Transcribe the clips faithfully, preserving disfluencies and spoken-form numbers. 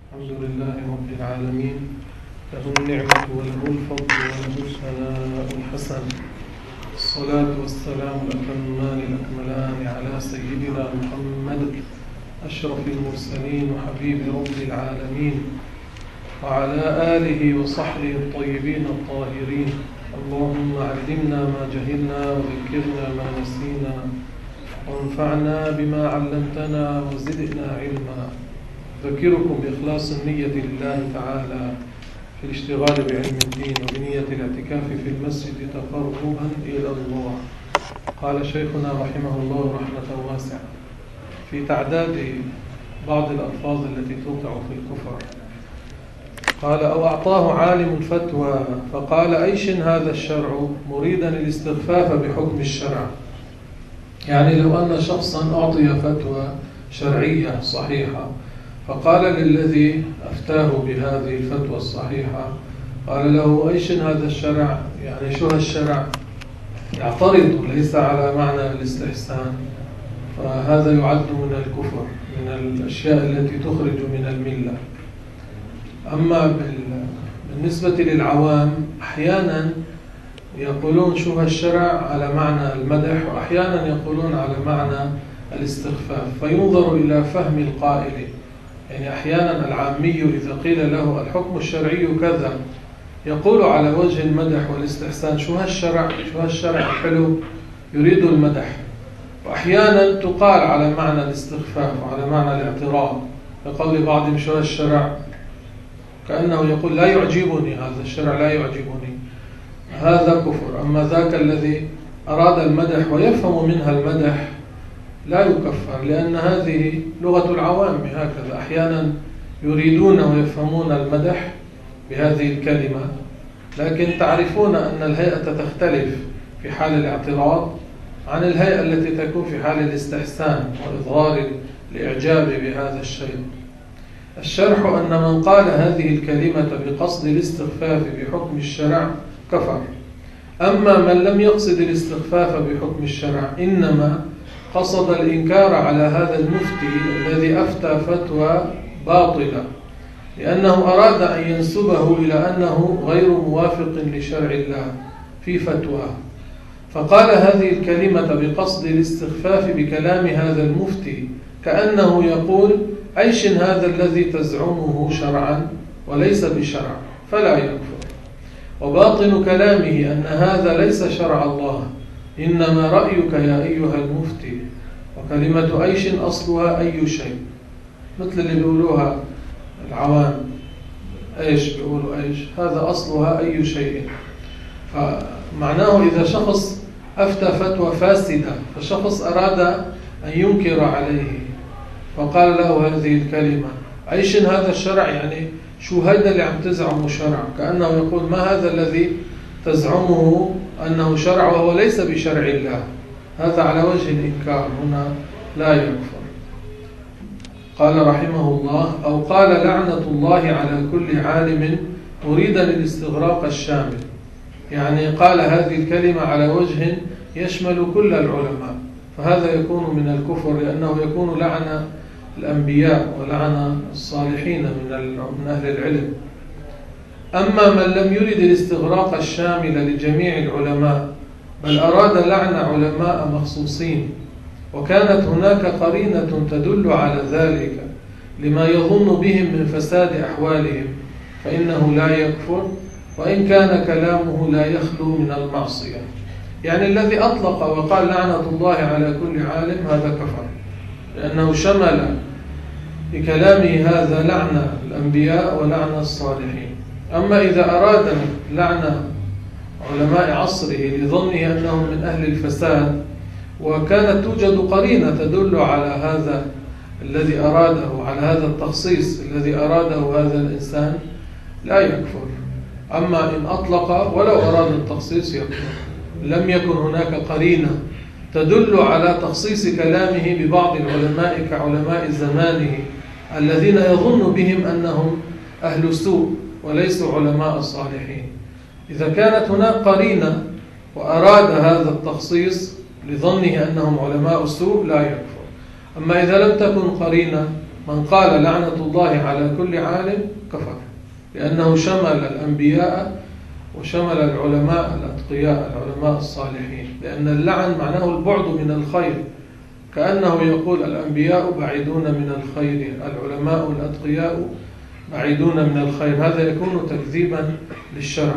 الحمد لله رب العالمين، له النعمة وله الفضل وله الثناء الحسن. الصلاة والسلام الأتمان الأكملان على سيدنا محمد أشرف المرسلين وحبيب رب العالمين، وعلى آله وصحبه الطيبين الطاهرين. اللهم علمنا ما جهلنا وذكرنا ما نسينا وانفعنا بما علمتنا وزدنا علما. أذكركم بإخلاص النية لله تعالى في الاشتغال بعلم الدين وبنية الاعتكاف في المسجد تقربا إلى الله. قال شيخنا رحمه الله رحمة واسعة في تعداد بعض الألفاظ التي توقع في الكفر، قال: أو أعطاه عالم فتوى فقال: أيش هذا الشرع، مريدا الاستخفاف بحكم الشرع. يعني لو أن شخصا أعطي فتوى شرعية صحيحة فقال للذي أفتاه بهذه الفتوى الصحيحة، قال له: أيش هذا الشرع، يعني شو هالشرع، يعترض ليس على معنى الاستحسان، فهذا يعد من الكفر، من الأشياء التي تخرج من الملة. أما بالنسبة للعوام أحيانا يقولون شو هالشرع على معنى المدح، وأحيانا يقولون على معنى الاستخفاف، فينظر إلى فهم القائل. يعني أحيانا العامي إذا قيل له الحكم الشرعي كذا يقول على وجه المدح والاستحسان: شو هالشرع، شو هالشرع حلو، يريد المدح. وأحيانا تقال على معنى الاستخفاف وعلى معنى الاعتراض، كقول بعضهم: شو هالشرع، كأنه يقول لا يعجبني هذا الشرع، لا يعجبني. هذا كفر. أما ذاك الذي أراد المدح ويفهم منها المدح لا يكفر، لأن هذه لغة العوام هكذا، أحيانا يريدون ويفهمون المدح بهذه الكلمة، لكن تعرفون أن الهيئة تختلف في حال الاعتراض عن الهيئة التي تكون في حال الاستحسان وإظهار الإعجاب بهذا الشيء. الشرح أن من قال هذه الكلمة بقصد الاستخفاف بحكم الشرع كفر. أما من لم يقصد الاستخفاف بحكم الشرع، إنما قصد الإنكار على هذا المفتي الذي أفتى فتوى باطلة، لأنه أراد أن ينسبه إلى أنه غير موافق لشرع الله في فتواه، فقال هذه الكلمة بقصد الاستخفاف بكلام هذا المفتي، كأنه يقول: أيش هذا الذي تزعمه شرعا وليس بشرع، فلا يكفر. وباطن كلامه أن هذا ليس شرع الله، إنما رأيك يا أيها المفتي. وكلمة أيش أصلها أي شيء، مثل اللي بيقولوها العوام، أيش بيقولوا أيش، هذا أصلها أي شيء. فمعناه إذا شخص أفتى فتوى فاسدة فشخص أراد أن ينكر عليه فقال له هذه الكلمة: أيش هذا الشرع، يعني شو هذا اللي عم تزعمه شرع، كأنه يقول: ما هذا الذي تزعمه أنه شرع وهو ليس بشرع الله. هذا على وجه الإنكار، هنا لا يكفر. قال رحمه الله: أو قال: لعنة الله على كل عالم، مريدا الاستغراق الشامل. يعني قال هذه الكلمة على وجه يشمل كل العلماء، فهذا يكون من الكفر، لأنه يكون لعن الأنبياء ولعن الصالحين من أهل العلم. أما من لم يرد الاستغراق الشامل لجميع العلماء، بل أراد لعن علماء مخصوصين، وكانت هناك قرينة تدل على ذلك لما يظن بهم من فساد أحوالهم، فإنه لا يكفر، وإن كان كلامه لا يخلو من المعصية. يعني الذي أطلق وقال لعنة الله على كل عالم هذا كفر، لأنه شمل بكلامه هذا لعن الأنبياء ولعن الصالحين. أما إذا أراد لعن علماء عصره لظنه أنهم من أهل الفساد، وكانت توجد قرينة تدل على هذا الذي أراده، على هذا التخصيص الذي أراده هذا الإنسان، لا يكفر. أما إن أطلق ولو أراد التخصيص يكفر، لم يكن هناك قرينة تدل على تخصيص كلامه ببعض العلماء كعلماء زمانه الذين يظن بهم أنهم أهل سوء وليسوا علماء صالحين. إذا كانت هناك قرينة وأراد هذا التخصيص لظنه أنهم علماء سوء لا يكفر. أما إذا لم تكن قرينة من قال لعنة الله على كل عالم كفر، لأنه شمل الأنبياء وشمل العلماء الأتقياء العلماء الصالحين، لأن اللعن معناه البعد من الخير، كأنه يقول الأنبياء بعيدون من الخير، العلماء الأتقياء بعيدون من الخير، هذا يكون تكذيبا للشرع.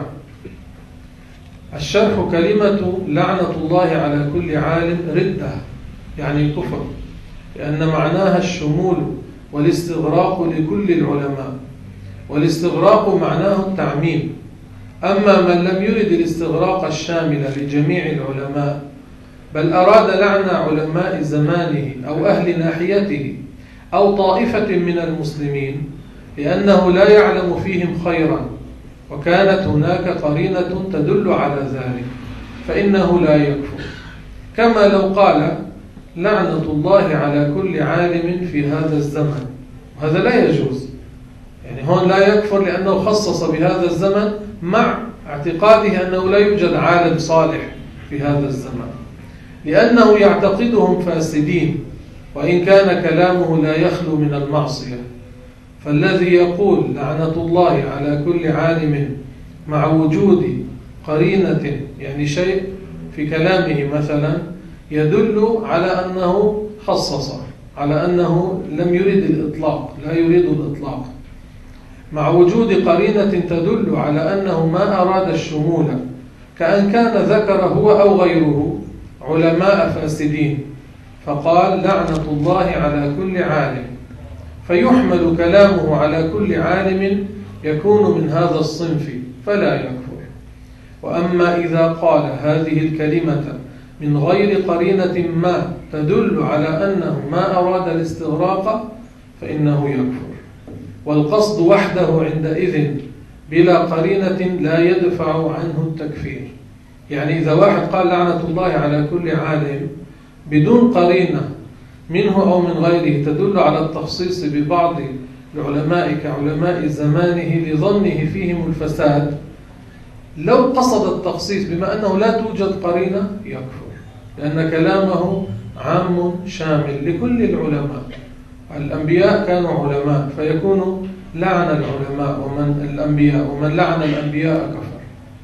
الشرح كلمة لعنة الله على كل عالم ردة، يعني كفر، لأن معناها الشمول والاستغراق لكل العلماء، والاستغراق معناه التعميم. أما من لم يرد الاستغراق الشامل لجميع العلماء، بل أراد لعن علماء زمانه أو أهل ناحيته أو طائفة من المسلمين لأنه لا يعلم فيهم خيرا وكانت هناك قرينة تدل على ذلك، فإنه لا يكفر. كما لو قال لعنة الله على كل عالم في هذا الزمن، وهذا لا يجوز. يعني هون لا يكفر لأنه خصص بهذا الزمن مع اعتقاده أنه لا يوجد عالم صالح في هذا الزمن، لأنه يعتقدهم فاسدين وإن كان كلامه لا يخلو من المعصية. فالذي يقول لعنة الله على كل عالم مع وجود قرينة، يعني شيء في كلامه مثلا يدل على أنه خصص، على أنه لم يرد الإطلاق، لا يريد الإطلاق، مع وجود قرينة تدل على أنه ما أراد الشمول، كأن كان ذكر هو أو غيره علماء فاسدين فقال لعنة الله على كل عالم، فيحمل كلامه على كل عالم يكون من هذا الصنف فلا يكفر. وأما إذا قال هذه الكلمة من غير قرينة ما تدل على أنه ما أراد الاستغراق فإنه يكفر، والقصد وحده عندئذ بلا قرينة لا يدفع عنه التكفير. يعني إذا واحد قال لعنة الله على كل عالم بدون قرينة منه أو من غيره تدل على التخصيص ببعض العلماء كعلماء زمانه لظنه فيهم الفساد، لو قصد التخصيص بما أنه لا توجد قرينة يكفر، لأن كلامه عام شامل لكل العلماء. الأنبياء كانوا علماء فيكون لعن العلماء ومن الأنبياء، ومن لعن الأنبياء كفر.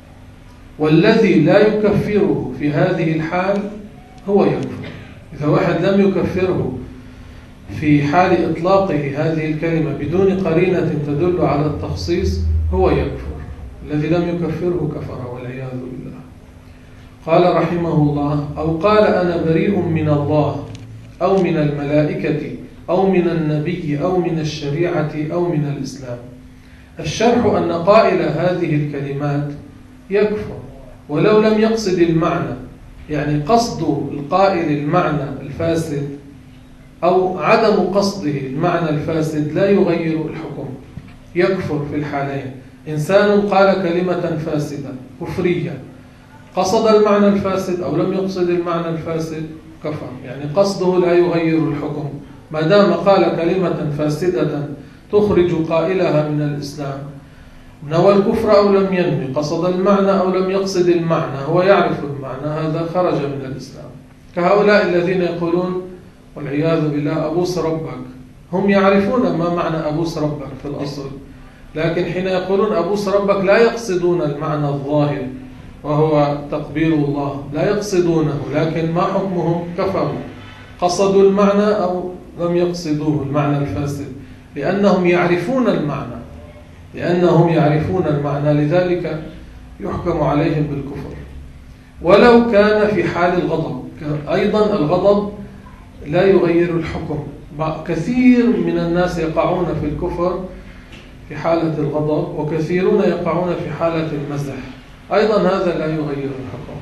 والذي لا يكفره في هذه الحال هو يكفر. إذا واحد لم يكفره في حال إطلاقه هذه الكلمة بدون قرينة تدل على التخصيص هو يكفر، الذي لم يكفره كفر والعياذ بالله. قال رحمه الله: أو قال أنا بريء من الله أو من الملائكة أو من النبي أو من الشريعة أو من الإسلام. الشرح أن قائل هذه الكلمات يكفر ولو لم يقصد المعنى، يعني قصد القائل المعنى الفاسد أو عدم قصده المعنى الفاسد لا يغير الحكم، يكفر في الحالين. إنسان قال كلمة فاسدة كفرية، قصد المعنى الفاسد أو لم يقصد المعنى الفاسد كفر، يعني قصده لا يغير الحكم، ما دام قال كلمة فاسدة تخرج قائلها من الإسلام، نوى الكفر أو لم ينوي، قصد المعنى أو لم يقصد المعنى، هو يعرف المعنى، هذا خرج من الإسلام. كهؤلاء الذين يقولون والعياذ بالله أبوس ربك، هم يعرفون ما معنى أبوس ربك في الأصل، لكن حين يقولون أبوس ربك لا يقصدون المعنى الظاهر وهو تقبيل الله، لا يقصدونه، لكن ما حكمهم؟ كفروا، قصدوا المعنى أو لم يقصدوه المعنى الفاسد، لأنهم يعرفون المعنى لأنهم يعرفون المعنى لذلك يحكم عليهم بالكفر. ولو كان في حال الغضب أيضا، الغضب لا يغير الحكم. كثير من الناس يقعون في الكفر في حالة الغضب، وكثيرون يقعون في حالة المزح، أيضا هذا لا يغير الحكم.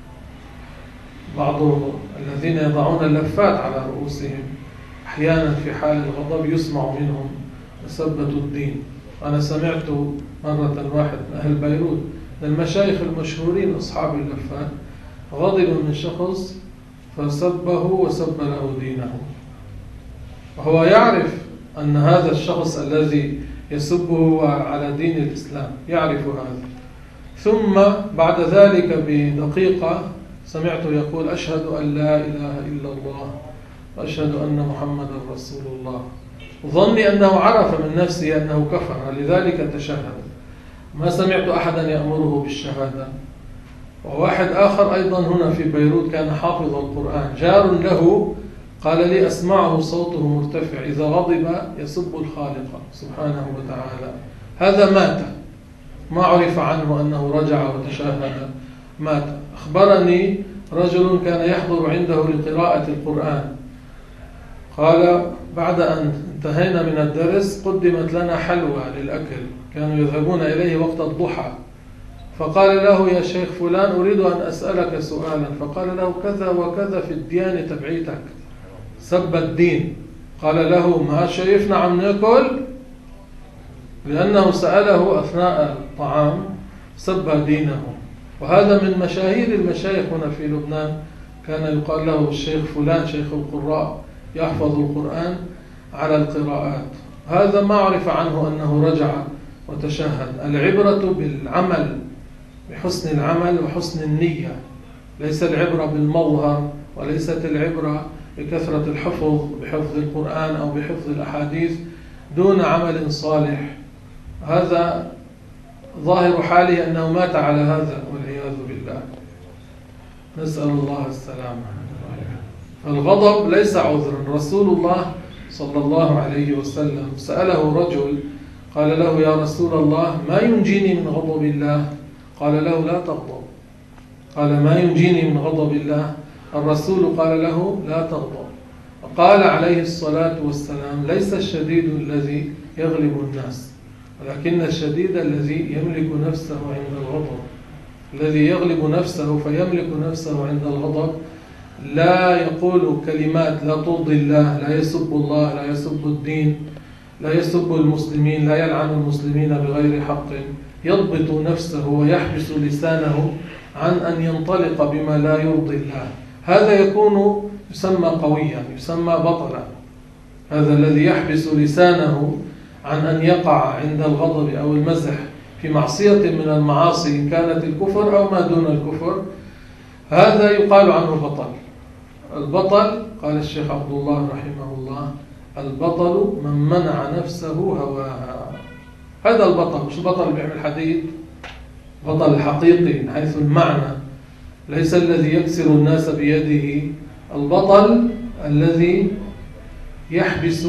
بعض الذين يضعون اللفات على رؤوسهم أحيانا في حال الغضب يسمع منهم مسبة الدين. أنا سمعت مرة واحد من أهل بيروت من المشايخ المشهورين أصحاب اللفات غضب من شخص فسبه وسب له دينه، وهو يعرف أن هذا الشخص الذي يسبه على دين الإسلام، يعرف هذا. ثم بعد ذلك بدقيقة سمعت يقول أشهد أن لا إله إلا الله وأشهد أن محمدا رسول الله. ظني أنه عرف من نفسه أنه كفر، لذلك تشهد. ما سمعت أحدا يأمره بالشهادة. وواحد آخر أيضا هنا في بيروت كان حافظ القرآن، جار له قال لي أسمعه صوته مرتفع، إذا غضب يسب الخالق سبحانه وتعالى. هذا مات، ما عرف عنه أنه رجع وتشهد، مات. أخبرني رجل كان يحضر عنده لقراءة القرآن، قال بعد أن انتهينا من الدرس قدمت لنا حلوى للأكل، كانوا يذهبون إليه وقت الضحى، فقال له يا شيخ فلان أريد أن أسألك سؤالا، فقال له كذا وكذا في الديانة تبعيتك، سب الدين. قال له ما شايفنا عم ناكل؟ لأنه سأله أثناء الطعام سب دينه. وهذا من مشاهير المشايخ هنا في لبنان، كان يقال له الشيخ فلان شيخ القراء، يحفظ القرآن على القراءات. هذا ما عرف عنه أنه رجع وتشهد. العبرة بالعمل، بحسن العمل وحسن النية، ليس العبرة بالمظهر، وليست العبرة بكثرة الحفظ، بحفظ القرآن أو بحفظ الأحاديث دون عمل صالح. هذا ظاهر حاله أنه مات على هذا والعياذ بالله، نسأل الله السلامة. الغضب ليس عذرا. رسول الله صلى الله عليه وسلم سأله رجل قال له يا رسول الله ما ينجيني من غضب الله؟ قال له لا تغضب. قال ما ينجيني من غضب الله؟ الرسول قال له لا تغضب. قال عليه الصلاة والسلام ليس الشديد الذي يغلب الناس، ولكن الشديد الذي يملك نفسه عند الغضب. الذي يغلب نفسه فيملك نفسه عند الغضب لا يقول كلمات لا ترضي الله، لا يسب الله، لا يسب الدين، لا يسب المسلمين، لا يلعن المسلمين بغير حق، يضبط نفسه ويحبس لسانه عن أن ينطلق بما لا يرضي الله. هذا يكون يسمى قويا، يسمى بطلا. هذا الذي يحبس لسانه عن أن يقع عند الغضب أو المزح في معصية من المعاصي إن كانت الكفر أو ما دون الكفر، هذا يقال عنه بطل. البطل قال الشيخ عبد الله رحمه الله البطل من منع نفسه هواها. هذا البطل، مش بطل بيعمل حديد، بطل الحقيقي من حيث المعنى، ليس الذي يكسر الناس بيده. البطل الذي يحبس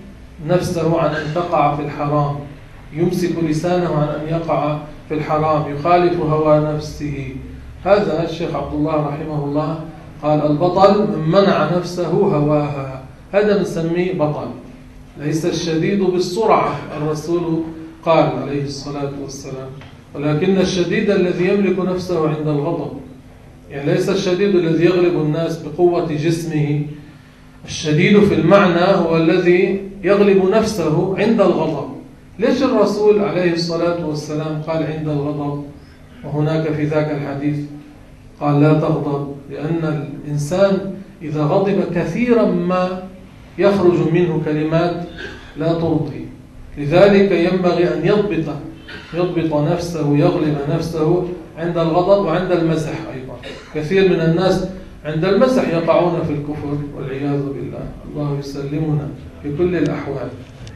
نفسه عن أن تقع في الحرام، يمسك لسانه عن أن يقع في الحرام، يخالف هوى نفسه. هذا الشيخ عبد الله رحمه الله قال البطل من منع نفسه هواها، هذا نسميه بطل. ليس الشديد بالسرعة، الرسول قال عليه الصلاة والسلام، ولكن الشديد الذي يملك نفسه عند الغضب. يعني ليس الشديد الذي يغلب الناس بقوة جسمه، الشديد في المعنى هو الذي يغلب نفسه عند الغضب. ليش الرسول عليه الصلاة والسلام قال عند الغضب وهناك في ذاك الحديث قال لا تغضب؟ لأن الإنسان إذا غضب كثيرا ما يخرج منه كلمات لا ترضي، لذلك ينبغي أن يضبط يضبط نفسه، يغلب نفسه عند الغضب وعند المزح أيضا. كثير من الناس عند المزح يقعون في الكفر والعياذ بالله، الله يسلمنا في كل الأحوال.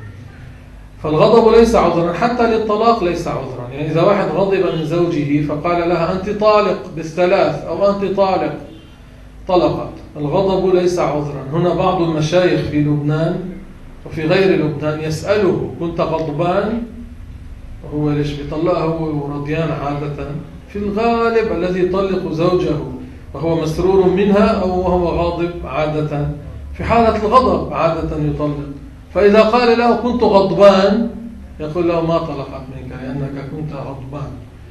فالغضب ليس عذرا، حتى للطلاق ليس عذرا. يعني إذا واحد غضب من زوجه فقال لها أنت طالق بالثلاث أو أنت طالق، طلقت، الغضب ليس عذرا. هنا بعض المشايخ في لبنان وفي غير لبنان يسأله كنت غضبان؟ هو ليش بيطلقها هو ورضيان؟ عادة في الغالب الذي يطلق زوجه وهو مسرور منها أو وهو غاضب عادة، في حالة الغضب عادة يطلق. فإذا قال له كنت غضبان يقول له ما طلقت منك لأنك كنت غضبان،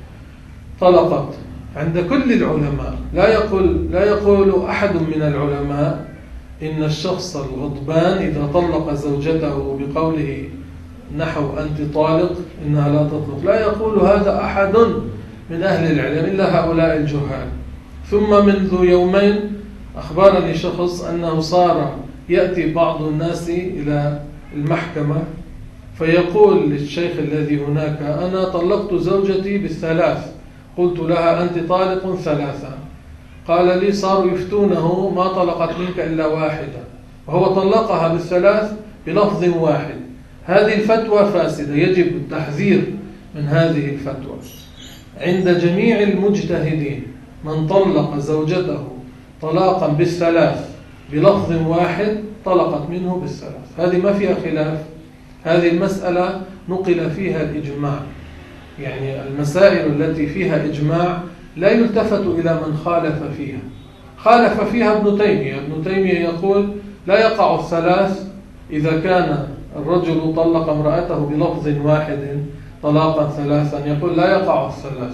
طلقت. عند كل العلماء لا يقول لا يقول أحد من العلماء إن الشخص الغضبان إذا طلق زوجته بقوله نحو أنت طالق إنها لا تطلق، لا يقول هذا أحد من أهل العلم إلا هؤلاء الجهال. ثم منذ يومين أخبرني شخص أنه صار يأتي بعض الناس إلى المحكمة فيقول للشيخ الذي هناك أنا طلقت زوجتي بالثلاث، قلت لها أنت طالق ثلاثة، قال لي صاروا يفتونه ما طلقت منك إلا واحدة، وهو طلقها بالثلاث بلفظ واحد. هذه الفتوى فاسدة، يجب التحذير من هذه الفتوى عند جميع المجتهدين. من طلق زوجته طلاقا بالثلاث بلفظ واحد طلقت منه بالثلاث، هذه ما فيها خلاف. هذه المسألة نقل فيها الإجماع، يعني المسائل التي فيها إجماع لا يلتفت إلى من خالف فيها. خالف فيها ابن تيمية. ابن تيمية يقول لا يقع الثلاث إذا كان الرجل طلق امرأته بلفظ واحد طلاقا ثلاثا، يقول لا يقع الثلاث.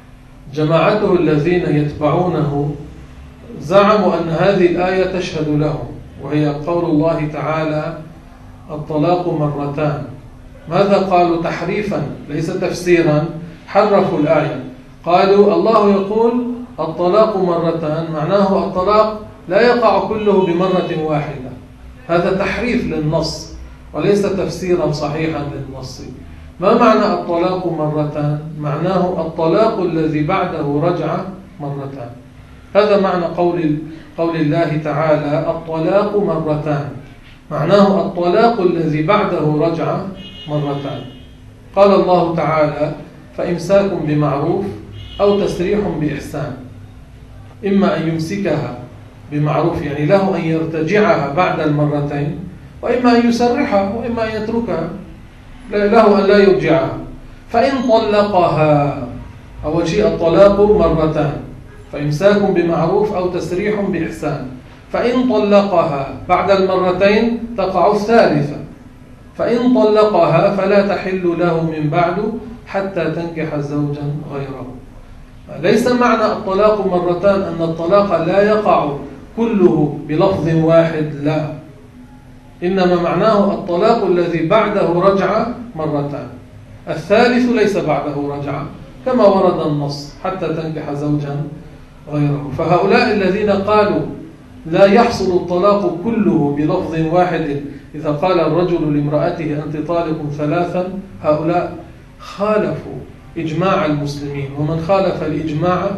جماعته الذين يتبعونه زعموا أن هذه الآية تشهد لهم، وهي قول الله تعالى الطلاق مرتان. ماذا قالوا؟ تحريفا ليس تفسيرا، حرفوا الآية. قالوا الله يقول الطلاق مرتان، معناه الطلاق لا يقع كله بمرة واحدة. هذا تحريف للنص وليس تفسيرا صحيحا للنص. ما معنى الطلاق مرتان؟ معناه الطلاق الذي بعده رجعة مرتان. هذا معنى قول قول الله تعالى الطلاق مرتان، معناه الطلاق الذي بعده رجعة مرتان. قال الله تعالى فإمساك بمعروف أو تسريح بإحسان. إما أن يمسكها بمعروف، يعني له أن يرتجعها بعد المرتين، وإما أن يسرحها، وإما أن يتركها، له أن لا يرجعها. فإن طلقها، أول شيء الطلاق مرتان، فإمساك بمعروف أو تسريح بإحسان. فإن طلقها بعد المرتين تقع الثالثة. فإن طلقها فلا تحل له من بعد حتى تنكح زوجا غيره. ليس معنى الطلاق مرتان أن الطلاق لا يقع كله بلفظ واحد، لا، إنما معناه الطلاق الذي بعده رجعة مرتان، الثالث ليس بعده رجعة كما ورد النص حتى تنكح زوجا غيره. فهؤلاء الذين قالوا لا يحصل الطلاق كله بلفظ واحد إذا قال الرجل لامرأته أنت طالق ثلاثا، هؤلاء خالفوا إجماع المسلمين، ومن خالف الإجماع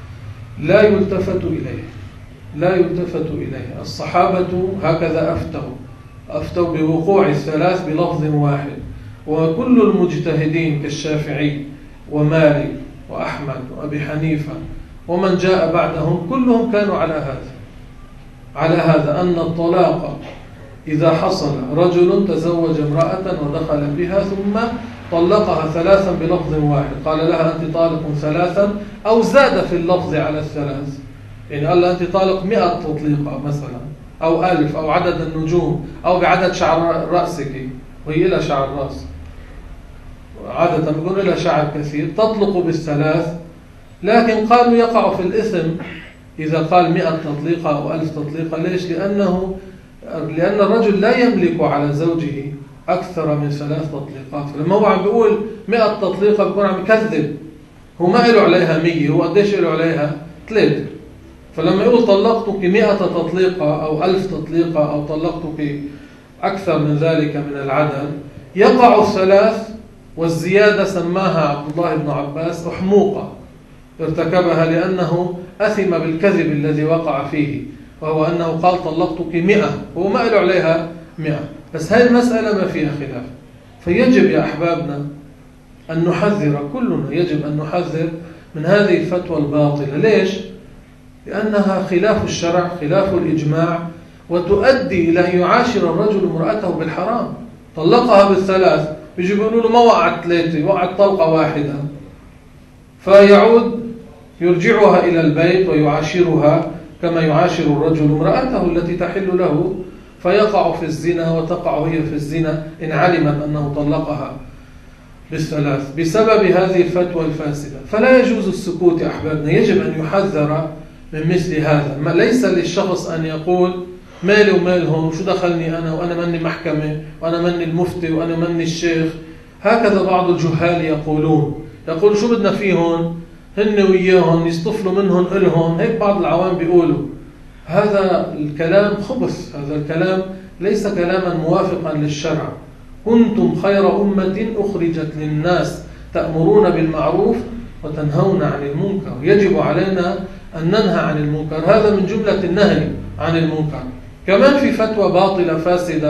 لا يلتفت إليه، لا يلتفت إليه. الصحابة هكذا أفتوا أفتوا بوقوع الثلاث بلفظ واحد، وكل المجتهدين كالشافعي ومالك وأحمد وأبي حنيفة ومن جاء بعدهم كلهم كانوا على هذا على هذا أن الطلاق إذا حصل رجل تزوج امرأة ودخل بها ثم طلقها ثلاثا بلفظ واحد، قال لها أنت طالق ثلاثا، أو زاد في اللفظ على الثلاث، يعني قال لها أنت طالق مئة تطليقة مثلا، أو ألف، أو عدد النجوم، أو بعدد شعر رأسك، وهي لها شعر رأس عادة بيقول لها شعر كثير، تطلق بالثلاث. لكن قالوا يقع في الإثم إذا قال مئة تطليقة أو ألف تطليقة. ليش؟ لأنه لأن الرجل لا يملك على زوجه أكثر من ثلاث تطليقات. فلما هو عم بيقول مئة تطليقة بيكون عم يكذب، هو ما له عليها مية، هو قديش له عليها؟ ثلاثة. فلما يقول طلقتك مئة تطليقة أو ألف تطليقة أو طلقتك أكثر من ذلك من العدد، يقع الثلاث، والزيادة سماها عبد الله بن عباس أحموقة ارتكبها لأنه أثم بالكذب الذي وقع فيه، وهو أنه قال طلقتك مئة، هو ما له عليها مئة. بس هاي المسألة ما فيها خلاف. فيجب يا أحبابنا أن نحذر، كلنا يجب أن نحذر من هذه الفتوى الباطلة. ليش؟ لأنها خلاف الشرع، خلاف الإجماع، وتؤدي إلى أن يعاشر الرجل امرأته بالحرام. طلقها بالثلاث، بيجي بيقولوا له ما وقعت ثلاثة، وقعت طلقة واحدة، فيعود يرجعها إلى البيت ويعاشرها كما يعاشر الرجل امرأته التي تحل له، فيقع في الزنا وتقع هي في الزنا إن علمت أنه طلقها بالثلاث بسبب هذه الفتوى الفاسدة. فلا يجوز السكوت يا أحبابنا، يجب أن يحذر من مثل هذا. ما ليس للشخص أن يقول مالي ومالهم وشو دخلني أنا، وأنا مني محكمة، وأنا مني المفتي، وأنا مني الشيخ. هكذا بعض الجهال يقولون، يقول شو بدنا فيهم، هن وياهم يصطفلوا منهم إلهم، هيك بعض العوام بيقولوا. هذا الكلام خبث، هذا الكلام ليس كلاما موافقا للشرع. كنتم خير أمة أخرجت للناس تأمرون بالمعروف وتنهون عن المنكر. يجب علينا أن ننهى عن المنكر، هذا من جملة النهي عن المنكر. كمان في فتوى باطلة فاسدة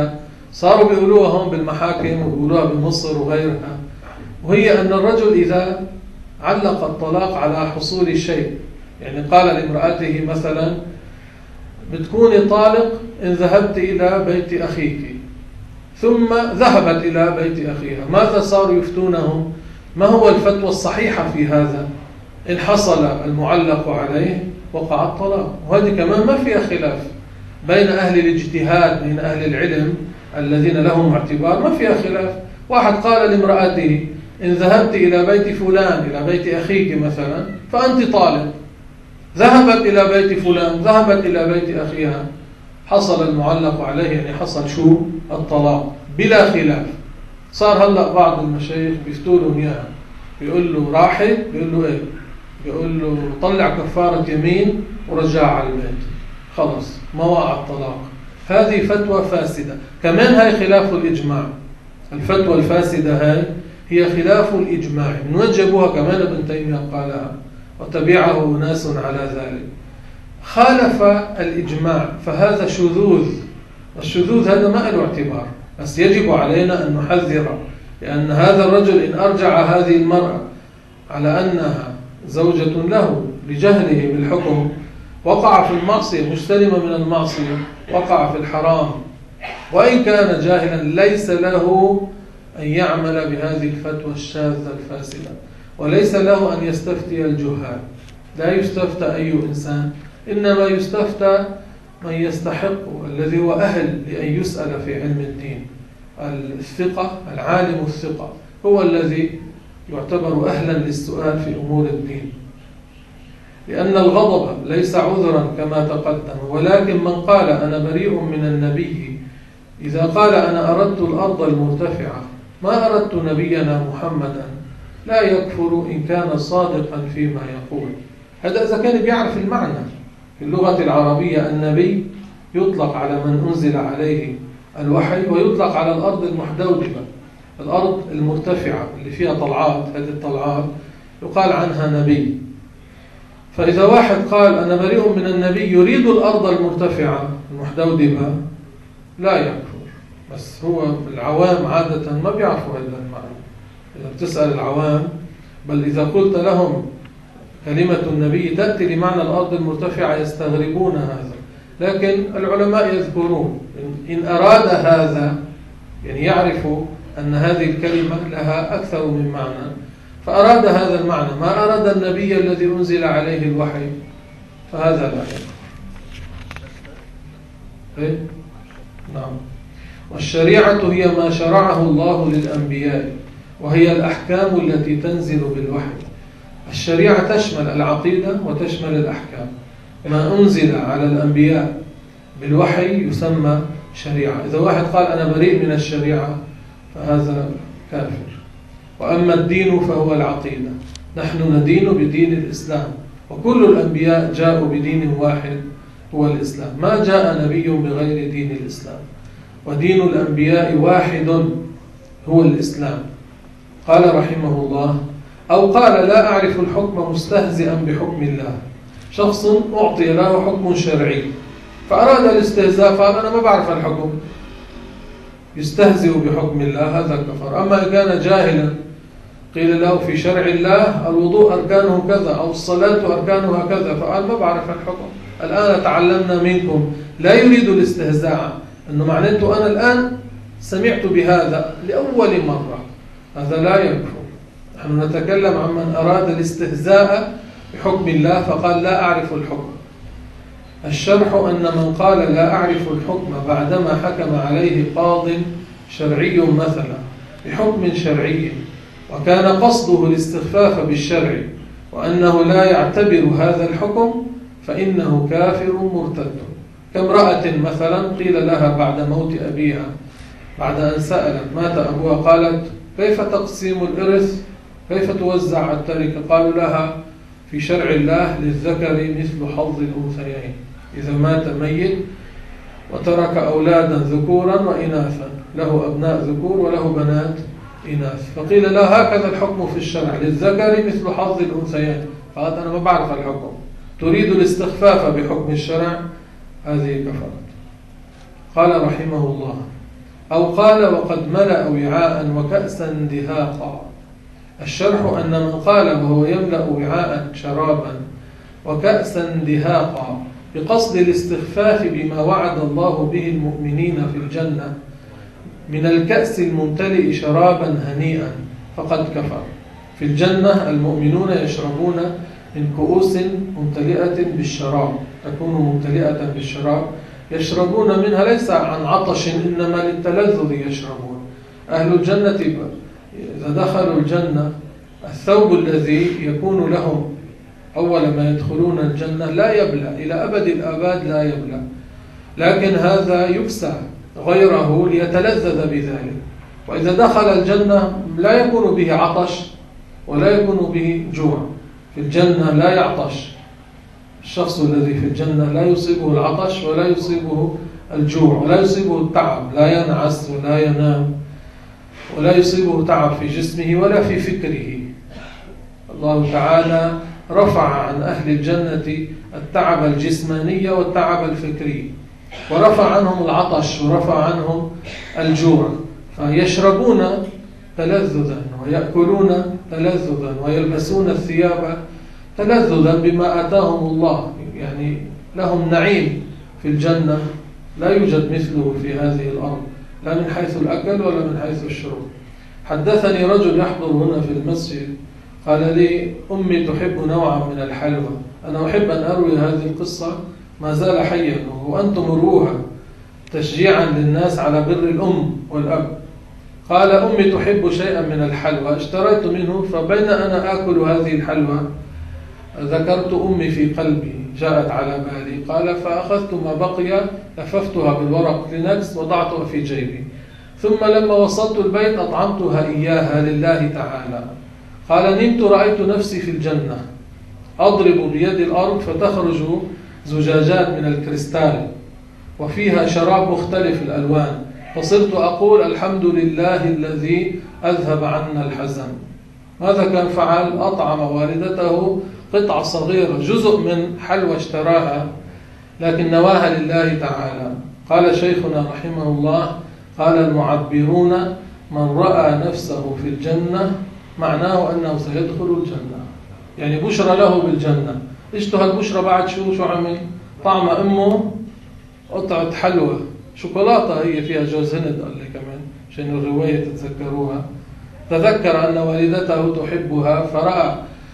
صاروا بيقولوها هون بالمحاكم وبيقولوها بمصر وغيرها، وهي أن الرجل إذا علق الطلاق على حصول شيء، يعني قال لامرأته مثلا بتكوني طالق إن ذهبت إلى بيت أخيك، ثم ذهبت إلى بيت أخيها، ماذا صاروا يفتونهم؟ ما هو الفتوى الصحيحة في هذا؟ إن حصل المعلق عليه وقع الطلاق، وهذه كمان ما فيها خلاف بين أهل الاجتهاد، بين أهل العلم الذين لهم اعتبار، ما فيها خلاف. واحد قال لامرأته إن ذهبت إلى بيت فلان، إلى بيت أخيك مثلا، فأنت طالق. ذهبت إلى بيت فلان، ذهبت إلى بيت أخيها، حصل المعلق عليه، يعني حصل شو؟ الطلاق بلا خلاف. صار هلأ بعض المشايخ بيفتولهم إياها، بيقول له راحت، بيقول له إيه؟ بيقول له طلع كفارة يمين ورجع على البيت، خلص ما وقع الطلاق. هذه فتوى فاسدة، كمان هاي خلاف الإجماع. الفتوى الفاسدة هاي هي خلاف الإجماع، من وين جابوها؟ كمان ابن تيمية قالها وتبعه ناس على ذلك. خالف الإجماع فهذا شذوذ، والشذوذ هذا ما له اعتبار، بس يجب علينا أن نحذره، لأن هذا الرجل إن أرجع هذه المرأة على أنها زوجة له لجهله بالحكم، وقع في المعصية، مستلمة من المعصية، وقع في الحرام، وإن كان جاهلا ليس له أن يعمل بهذه الفتوى الشاذة الفاسدة، وليس له أن يستفتي الجهال. لا يستفتى أي إنسان، إنما يستفتى من يستحق، الذي هو أهل لأن يسأل في علم الدين. الثقة، العالم الثقة هو الذي يعتبر أهلا للسؤال في أمور الدين، لأن الغضب ليس عذرا كما تقدم. ولكن من قال أنا بريء من النبي، إذا قال أنا أردت الأرض المرتفعة ما أردت نبينا محمدا، لا يكفر إن كان صادقا فيما يقول. هذا إذا كان بيعرف المعنى. في اللغة العربية النبي يطلق على من أنزل عليه الوحي، ويطلق على الأرض المحدودة، الأرض المرتفعة اللي فيها طلعات، هذه الطلعات يقال عنها نبي. فإذا واحد قال أنا بريء من النبي يريد الأرض المرتفعة المحدودة لا يكفر. بس هو العوام عادة ما بيعرفوا هذا المعنى. إذا بتسأل العوام، بل إذا قلت لهم كلمة النبي تأتي لمعنى الأرض المرتفعة يستغربون هذا. لكن العلماء يذكرون إن أراد هذا، يعني يعرفوا أن هذه الكلمة لها أكثر من معنى، فأراد هذا المعنى، ما أراد النبي الذي أنزل عليه الوحي، فهذا لا يكفر. إيه؟ نعم. والشريعة هي ما شرعه الله للأنبياء، وهي الأحكام التي تنزل بالوحي. الشريعة تشمل العقيدة وتشمل الأحكام. ما أنزل على الأنبياء بالوحي يسمى شريعة. إذا واحد قال أنا بريء من الشريعة فهذا كافر. وأما الدين فهو العقيدة. نحن ندين بدين الإسلام، وكل الأنبياء جاءوا بدين واحد هو الإسلام، ما جاء نبي بغير دين الإسلام، ودين الأنبياء واحد هو الإسلام. قال رحمه الله: أو قال لا أعرف الحكم مستهزئا بحكم الله. شخص أعطي له حكم شرعي فأراد الاستهزاء، فقال أنا ما بعرف الحكم، يستهزئ بحكم الله، هذا كفر. أما إن كان جاهلا قيل له في شرع الله الوضوء أركانه كذا أو الصلاة أركانها كذا، فقال ما بعرف الحكم، الآن تعلمنا منكم، لا يريد الاستهزاء، أنه معناته أنا الآن سمعت بهذا لأول مرة، هذا لا يكفر. نحن نتكلم عن من أراد الاستهزاء بحكم الله فقال لا أعرف الحكم. الشرح أن من قال لا أعرف الحكم بعدما حكم عليه قاض شرعي مثلا بحكم شرعي، وكان قصده الاستخفاف بالشرع، وأنه لا يعتبر هذا الحكم، فإنه كافر مرتد. كامرأة مثلا قيل لها بعد موت أبيها، بعد أن سألت مات أبوها، قالت كيف تقسيم الإرث، كيف توزع التركة؟ قالوا لها في شرع الله للذكر مثل حظ الأنثيين، إذا مات ميت وترك أولادا ذكورا وإناثا، له أبناء ذكور وله بنات إناث، فقيل لها هكذا الحكم في الشرع للذكر مثل حظ الأنثيين، فقالت أنا ما بعرف الحكم، تريد الاستخفاف بحكم الشرع، هذه كفرت. قال رحمه الله: أو قال وقد ملأ وعاء وكأسا دهاقا. الشرح أن من قال وهو يملأ وعاء شرابا وكأسا دهاقا بقصد الاستخفاف بما وعد الله به المؤمنين في الجنة من الكأس الممتلئ شرابا هنيئا فقد كفر. في الجنة المؤمنون يشربون من كؤوس ممتلئة بالشراب، تكون ممتلئة بالشراب، يشربون منها ليس عن عطش إنما للتلذذ يشربون. أهل الجنة إذا دخلوا الجنة الثوب الذي يكون لهم أول ما يدخلون الجنة لا يبلى إلى أبد الآباد، لا يبلى، لكن هذا يكسى غيره ليتلذذ بذلك. وإذا دخل الجنة لا يكون به عطش ولا يكون به جوع. في الجنة لا يعطش الشخص الذي في الجنة، لا يصيبه العطش ولا يصيبه الجوع ولا يصيبه التعب، لا ينعس ولا ينام ولا يصيبه تعب في جسمه ولا في فكره. الله تعالى رفع عن أهل الجنة التعب الجسماني والتعب الفكري، ورفع عنهم العطش ورفع عنهم الجوع، فيشربون تلذذا ويأكلون تلذذا ويلبسون الثياب تلذذا بما آتاهم الله. يعني لهم نعيم في الجنة لا يوجد مثله في هذه الأرض، لا من حيث الأكل ولا من حيث الشرب. حدثني رجل يحضر هنا في المسجد قال لي أمي تحب نوعا من الحلوى، أنا أحب أن أروي هذه القصة ما زال حيا وأنتم روها تشجيعا للناس على بر الأم والأب. قال أمي تحب شيئا من الحلوى، اشتريت منه، فبين أنا آكل هذه الحلوى ذكرت أمي في قلبي، جاءت على بالي. قال فأخذت ما بقي لففتها بالورق لينكس وضعتها في جيبي، ثم لما وصلت البيت أطعمتها إياها لله تعالى. قال نمت رأيت نفسي في الجنة أضرب بيد الأرض فتخرج زجاجات من الكريستال وفيها شراب مختلف الألوان، فصرت أقول الحمد لله الذي أذهب عنا الحزن. ماذا كان فعل؟ أطعم والدته قطعة صغيرة جزء من حلوى اشتراها لكن نواها لله تعالى. قال شيخنا رحمه الله قال المعبرون من رأى نفسه في الجنة معناه أنه سيدخل الجنة، يعني بشرى له بالجنة. اشتهى البشرى بعد شو شو عمل؟ طعم أمه قطعة حلوى شوكولاتة هي فيها جوز هند، قال لي كمان عشان الرواية تتذكروها. تذكر أن والدته تحبها فرأى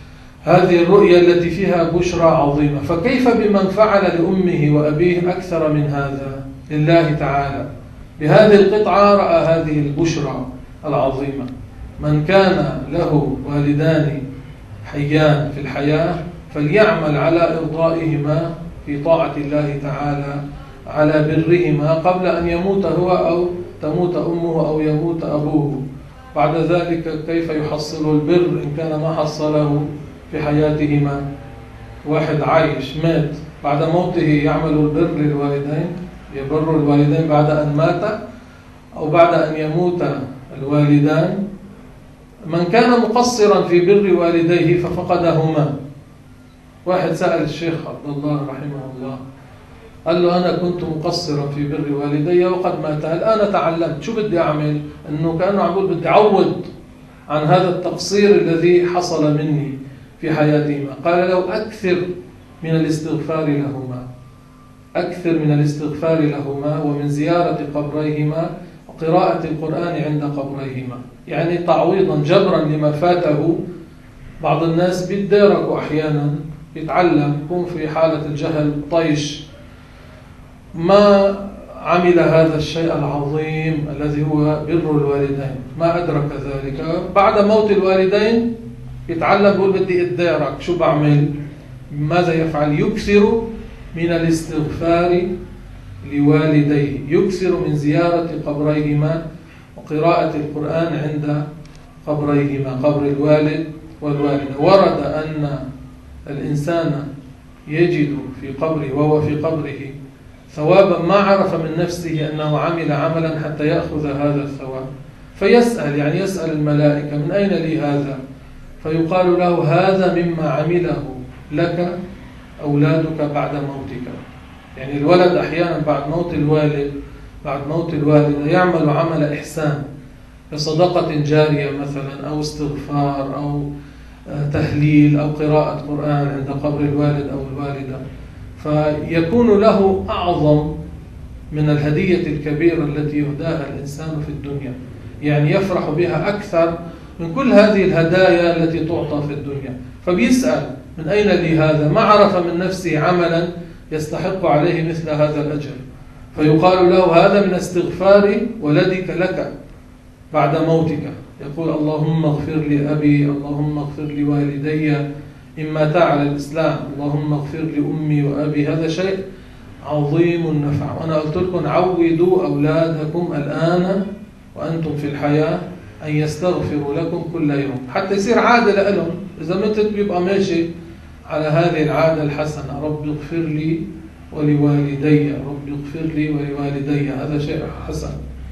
هذه الرؤية التي فيها بشرى عظيمة. فكيف بمن فعل لأمه وأبيه أكثر من هذا لله تعالى؟ بهذه القطعة رأى هذه البشرى العظيمة. من كان له والدان حيان في الحياة فليعمل على إرضائهما في طاعة الله تعالى، على برهما قبل أن يموت هو أو تموت أمه أو يموت أبوه. بعد ذلك كيف يحصل البر إن كان ما حصله في حياتهما؟ واحد عايش مات بعد موته يعمل البر للوالدين، يبر الوالدين بعد أن مات أو بعد أن يموت الوالدان. من كان مقصرا في بر والديه ففقدهما. واحد سأل الشيخ عبد الله رحمه الله قال له أنا كنت مقصرا في بر والدي وقد مات، الآن تعلمت شو بدي أعمل؟ أنه كأنه عم يقول بدي أعوض عن هذا التقصير الذي حصل مني في حياتهما. قال له أكثر من الاستغفار لهما، أكثر من الاستغفار لهما ومن زيارة قبريهما وقراءة القرآن عند قبريهما، يعني تعويضا جبرا لما فاته. بعض الناس بيتداركوا أحيانا يتعلم يكون في حالة الجهل طيش، ما عمل هذا الشيء العظيم الذي هو بر الوالدين، ما أدرك ذلك. بعد موت الوالدين يتعلم يقول بدي أتدارك شو بعمل؟ ماذا يفعل؟ يكثر من الاستغفار لوالديه، يكثر من زيارة قبريهما وقراءة القرآن عند قبريهما، قبر الوالد والوالدة. ورد أن الإنسان يجد في قبره وهو في قبره ثوابا ما عرف من نفسه أنه عمل عملا حتى يأخذ هذا الثواب، فيسأل، يعني يسأل الملائكة من أين لي هذا؟ فيقال له هذا مما عمله لك أولادك بعد موتك. يعني الولد أحيانا بعد موت الوالد بعد موت الوالدة يعمل عمل إحسان كصدقة جارية مثلا، أو استغفار، أو تهليل، أو قراءة قرآن عند قبر الوالد أو الوالدة، فيكون له أعظم من الهدية الكبيرة التي يهداها الإنسان في الدنيا، يعني يفرح بها أكثر من كل هذه الهدايا التي تعطى في الدنيا. فبيسأل من أين لي هذا؟ ما عرف من نفسه عملا يستحق عليه مثل هذا الأجر، فيقال له هذا من استغفار ولدك لك بعد موتك. يقول اللهم اغفر لي أبي، اللهم اغفر لي والدي إن ماتا على الإسلام، اللهم اغفر لي أمي وأبي. هذا شيء عظيم النفع. وأنا قلت لكم عودوا أولادكم الآن وأنتم في الحياة أن يستغفروا لكم كل يوم حتى يصير عادة لهم. إذا متت بيبقى ماشي على هذه العادة الحسنة، رب اغفر لي ولوالدي، رب اغفر لي ولوالدي. هذا شيء حسن.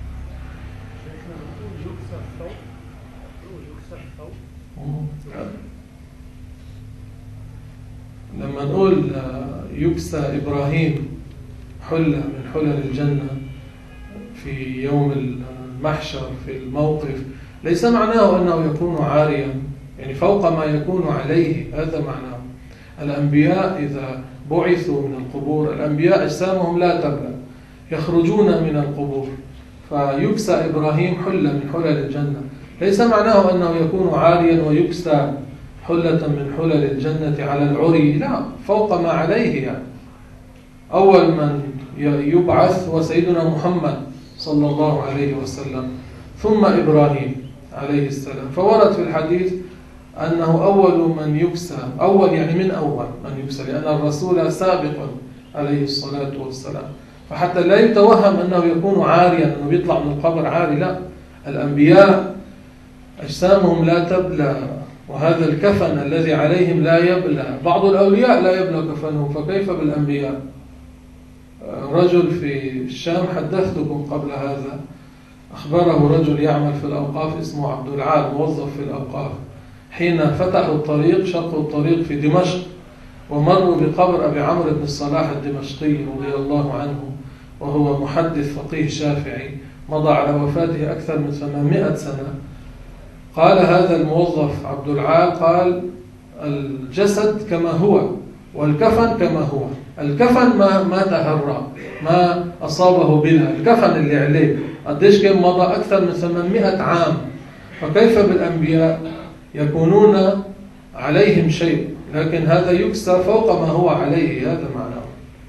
لما نقول يكسى إبراهيم حلة من حلل الجنة في يوم المحشر في الموقف، ليس معناه أنه يكون عاريا، يعني فوق ما يكون عليه، هذا معناه. الأنبياء إذا بعثوا من القبور، الأنبياء أجسامهم لا تبلى، يخرجون من القبور، فيكسى إبراهيم حلة من حلل الجنة، ليس معناه أنه يكون عاريا ويكسى حلة من حلل الجنة على العري، لا، فوق ما عليه. يعني أول من يبعث هو سيدنا محمد صلى الله عليه وسلم، ثم إبراهيم عليه السلام. فورد في الحديث أنه أول من يكسى، أول يعني من أول من يكسى، لأن الرسول سابق عليه الصلاة والسلام. فحتى لا يتوهم أنه يكون عاريا، أنه بيطلع من القبر عاري، لا، الأنبياء أجسامهم لا تبلى، وهذا الكفن الذي عليهم لا يبلى. بعض الأولياء لا يبلى كفنهم، فكيف بالأنبياء؟ رجل في الشام حدثتكم قبل هذا، أخبره رجل يعمل في الأوقاف اسمه عبد العال، موظف في الأوقاف، حين فتحوا الطريق، شقوا الطريق في دمشق ومروا بقبر أبي عمرو بن الصلاح الدمشقي رضي الله عنه، وهو محدث فقيه شافعي مضى على وفاته أكثر من ثمانمائة سنة. قال هذا الموظف عبد العال، قال الجسد كما هو والكفن كما هو. الكفن ما ما تهرى، ما أصابه بلا، الكفن اللي عليه قديش كان مضى أكثر من ثمانمائة عام. فكيف بالأنبياء يكونون عليهم شيء، لكن هذا يكسى فوق ما هو عليه، هذا معناه.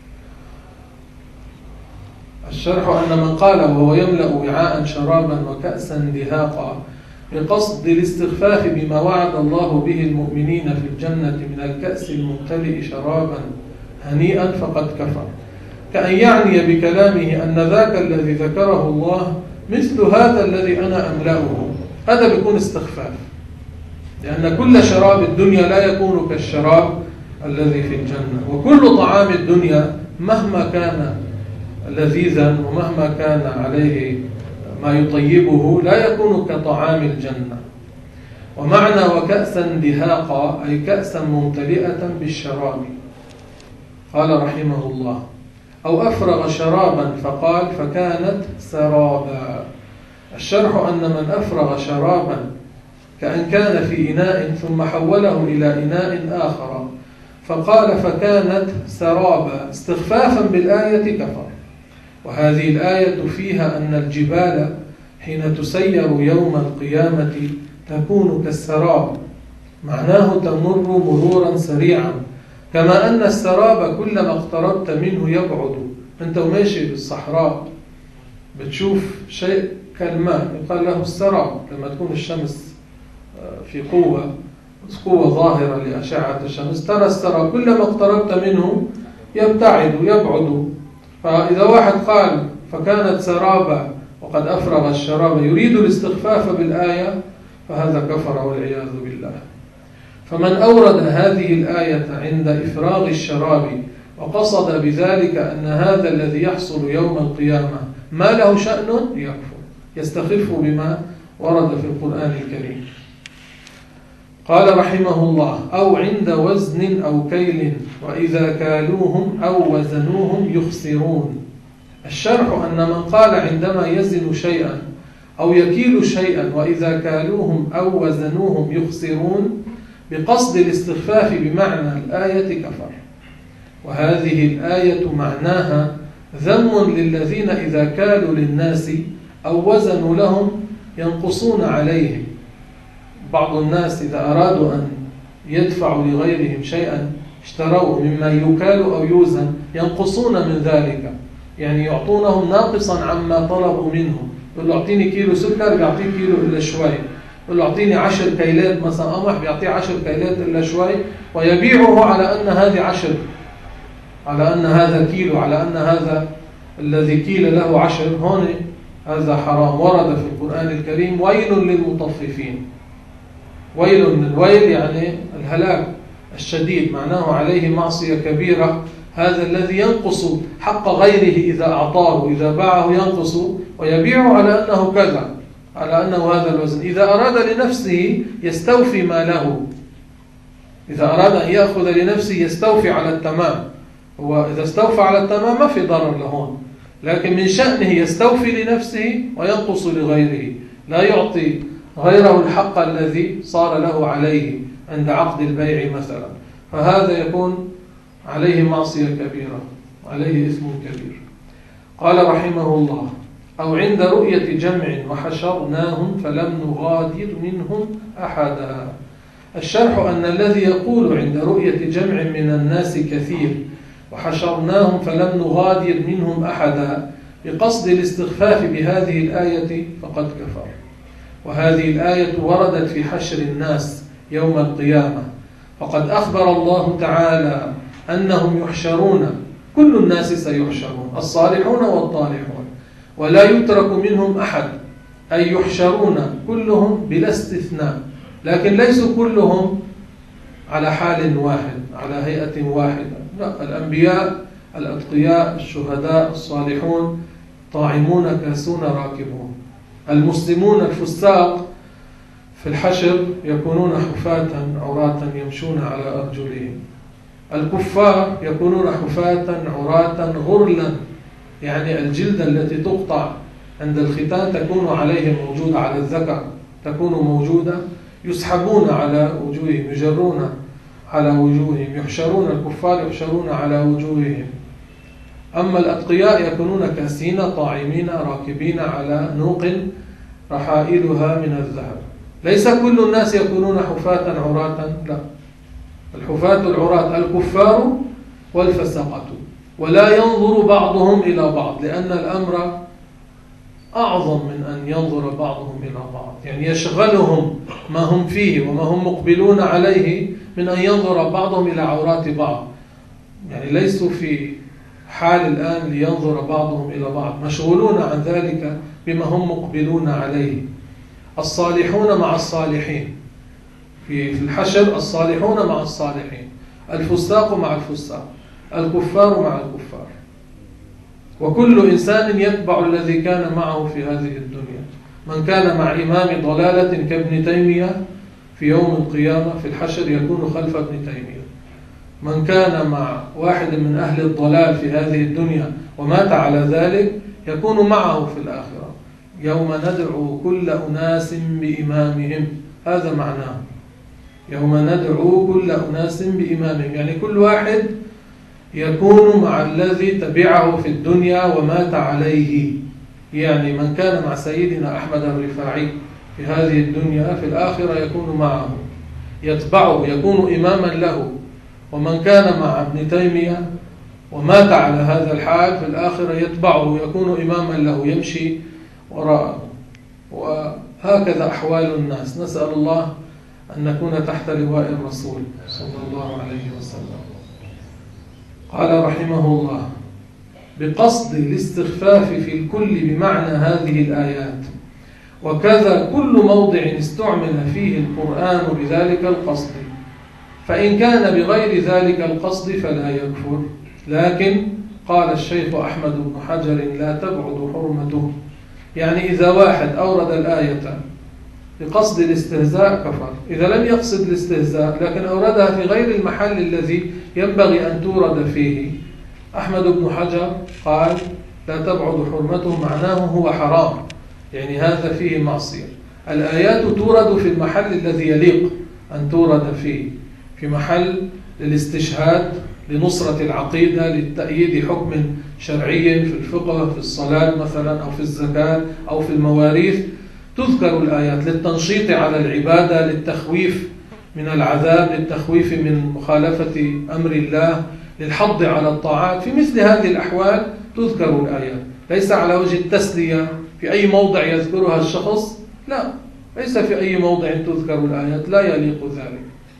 الشرح أن من قال وهو يملأ وعاء شرابا وكأسا دهاقا بقصد الاستخفاف بما وعد الله به المؤمنين في الجنة من الكأس الممتلئ شرابا هنيئا فقد كفر، كأن يعني بكلامه أن ذاك الذي ذكره الله مثل هذا الذي أنا أملأه. هذا بيكون استخفاف، لأن كل شراب الدنيا لا يكون كالشراب الذي في الجنة، وكل طعام الدنيا مهما كان لذيذا ومهما كان عليه ما يطيبه لا يكون كطعام الجنة. ومعنى وكأسا دهاقا أي كأسا ممتلئة بالشراب. قال رحمه الله أو أفرغ شرابا فقال فكانت سرابا. الشرح أن من أفرغ شرابا كأن كان في إناء ثم حوله إلى إناء آخر فقال فكانت سرابا استخفافا بالآية كفر. وهذه الآية فيها أن الجبال حين تسير يوم القيامة تكون كالسراب، معناه تمر مرورا سريعا، كما أن السراب كلما اقتربت منه يبعد. أنت ماشي بالصحراء بتشوف شيء كالماء يقال له السراب، لما تكون الشمس في قوة قوة ظاهرة لأشعة الشمس ترى السراب كلما اقتربت منه يبتعد يبعد. فإذا واحد قال فكانت سرابا وقد أفرغ الشراب يريد الاستخفاف بالآية فهذا كفر والعياذ بالله. فمن أورد هذه الآية عند إفراغ الشراب وقصد بذلك أن هذا الذي يحصل يوم القيامة ما له شأن يكفر، يستخف بما ورد في القرآن الكريم. قال رحمه الله أو عند وزن أو كيل وإذا كالوهم أو وزنوهم يخسرون. الشرح أن من قال عندما يزن شيئا أو يكيل شيئا وإذا كالوهم أو وزنوهم يخسرون بقصد الاستخفاف بمعنى الآية كفر. وهذه الآية معناها ذم للذين إذا كالوا للناس أو وزنوا لهم ينقصون عليهم. بعض الناس إذا أرادوا أن يدفعوا لغيرهم شيئا اشتروه مما يكال أو يوزن ينقصون من ذلك، يعني يعطونهم ناقصا عما طلبوا منهم. يقول له أعطيني كيلو سكر بيعطيه كيلو إلا شوي، يقول له أعطيني عشر كيلات مثلا قمح بيعطيه عشر كيلات إلا شوي، ويبيعه على أن هذه عشر، على أن هذا كيلو، على أن هذا الذي كيل له عشر. هون هذا حرام. ورد في القرآن الكريم ويل للمطففين. ويل من الويل يعني الهلاك الشديد، معناه عليه معصية كبيرة. هذا الذي ينقص حق غيره إذا أعطاه، إذا باعه ينقص ويبيعه على أنه كذا، على أنه هذا الوزن. إذا أراد لنفسه يستوفي ما له، إذا أراد أن يأخذ لنفسه يستوفي على التمام. هو إذا استوفى على التمام ما في ضرر لهون، لكن من شأنه يستوفي لنفسه وينقص لغيره، لا يعطي غيره الحق الذي صار له عليه عند عقد البيع مثلا، فهذا يكون عليه معصية كبيرة، عليه إثم كبير. قال رحمه الله: أو عند رؤية جمع وحشرناهم فلم نغادر منهم أحدا. الشرح أن الذي يقول عند رؤية جمع من الناس كثير وحشرناهم فلم نغادر منهم أحدا بقصد الاستخفاف بهذه الآية فقد كفر. وهذه الآية وردت في حشر الناس يوم القيامة، فقد أخبر الله تعالى أنهم يحشرون، كل الناس سيحشرون، الصالحون والطالحون، ولا يترك منهم أحد، أي يحشرون كلهم بلا استثناء، لكن ليسوا كلهم على حال واحد، على هيئة واحدة. لا، الأنبياء، الأتقياء، الشهداء، الصالحون، طاعمون كاسون راكبون. المسلمون الفساق في الحشر يكونون حفاة عراة يمشون على أرجلهم. الكفار يكونون حفاة عراة غرلا، يعني الجلدة التي تقطع عند الختان تكون عليهم موجودة، على الذكر تكون موجودة، يسحبون على وجوههم، يجرون على وجوههم، يحشرون، الكفار يحشرون على وجوههم. أما الأتقياء يكونون كاسين طاعمين راكبين على نوق رحائلها من الذهب. ليس كل الناس يكونون حفاة عراة، لا، الحفاة العراة الكفار والفسقة، ولا ينظر بعضهم إلى بعض، لأن الأمر أعظم من أن ينظر بعضهم إلى بعض، يعني يشغلهم ما هم فيه وما هم مقبلون عليه من أن ينظر بعضهم إلى عورات بعض. يعني ليسوا في حال الآن لينظر بعضهم إلى بعض، مشغولون عن ذلك بما هم مقبلون عليه. الصالحون مع الصالحين في الحشر، الصالحون مع الصالحين، الفساق مع الفساق، الكفار مع الكفار، وكل إنسان يتبع الذي كان معه في هذه الدنيا. من كان مع إمام ضلالة كابن تيمية في يوم القيامة في الحشر يكون خلف ابن تيمية. من كان مع واحد من أهل الضلال في هذه الدنيا ومات على ذلك يكون معه في الآخرة. يوم ندعو كل أناس بإمامهم، هذا معناه، يوم ندعو كل أناس بإمامهم، يعني كل واحد يكون مع الذي تبعه في الدنيا ومات عليه. يعني من كان مع سيدنا أحمد الرفاعي في هذه الدنيا في الآخرة يكون معه، يتبعه، يكون إماما له. ومن كان مع ابن تيمية ومات على هذا الحال في الآخرة يتبعه، يكون إماما له، يمشي وراءه. وهكذا أحوال الناس. نسأل الله أن نكون تحت لواء الرسول صلى الله عليه وسلم. قال رحمه الله: بقصد الاستخفاف في الكل بمعنى هذه الآيات، وكذا كل موضع استعمل فيه القرآن بذلك القصد، فإن كان بغير ذلك القصد فلا يكفر. لكن قال الشيخ أحمد بن حجر: لا تبعد حرمته. يعني إذا واحد أورد الآية بقصد الاستهزاء كفر، إذا لم يقصد الاستهزاء لكن أوردها في غير المحل الذي ينبغي أن تورد فيه. أحمد بن حجر قال: لا تبعد حرمته معناه هو حرام، يعني هذا فيه معصية. الآيات تورد في المحل الذي يليق أن تورد فيه، في محل للاستشهاد، لنصرة العقيدة، للتأييد حكم شرعي في الفقه، في الصلاة مثلا، أو في الزكاة، أو في المواريث. تذكر الآيات للتنشيط على العبادة، للتخويف من العذاب، للتخويف من مخالفة أمر الله، للحض على الطاعات. في مثل هذه الأحوال تذكر الآيات، ليس على وجه التسلية في أي موضع يذكرها الشخص، لا، ليس في أي موضع تذكر الآيات، لا يليق ذلك.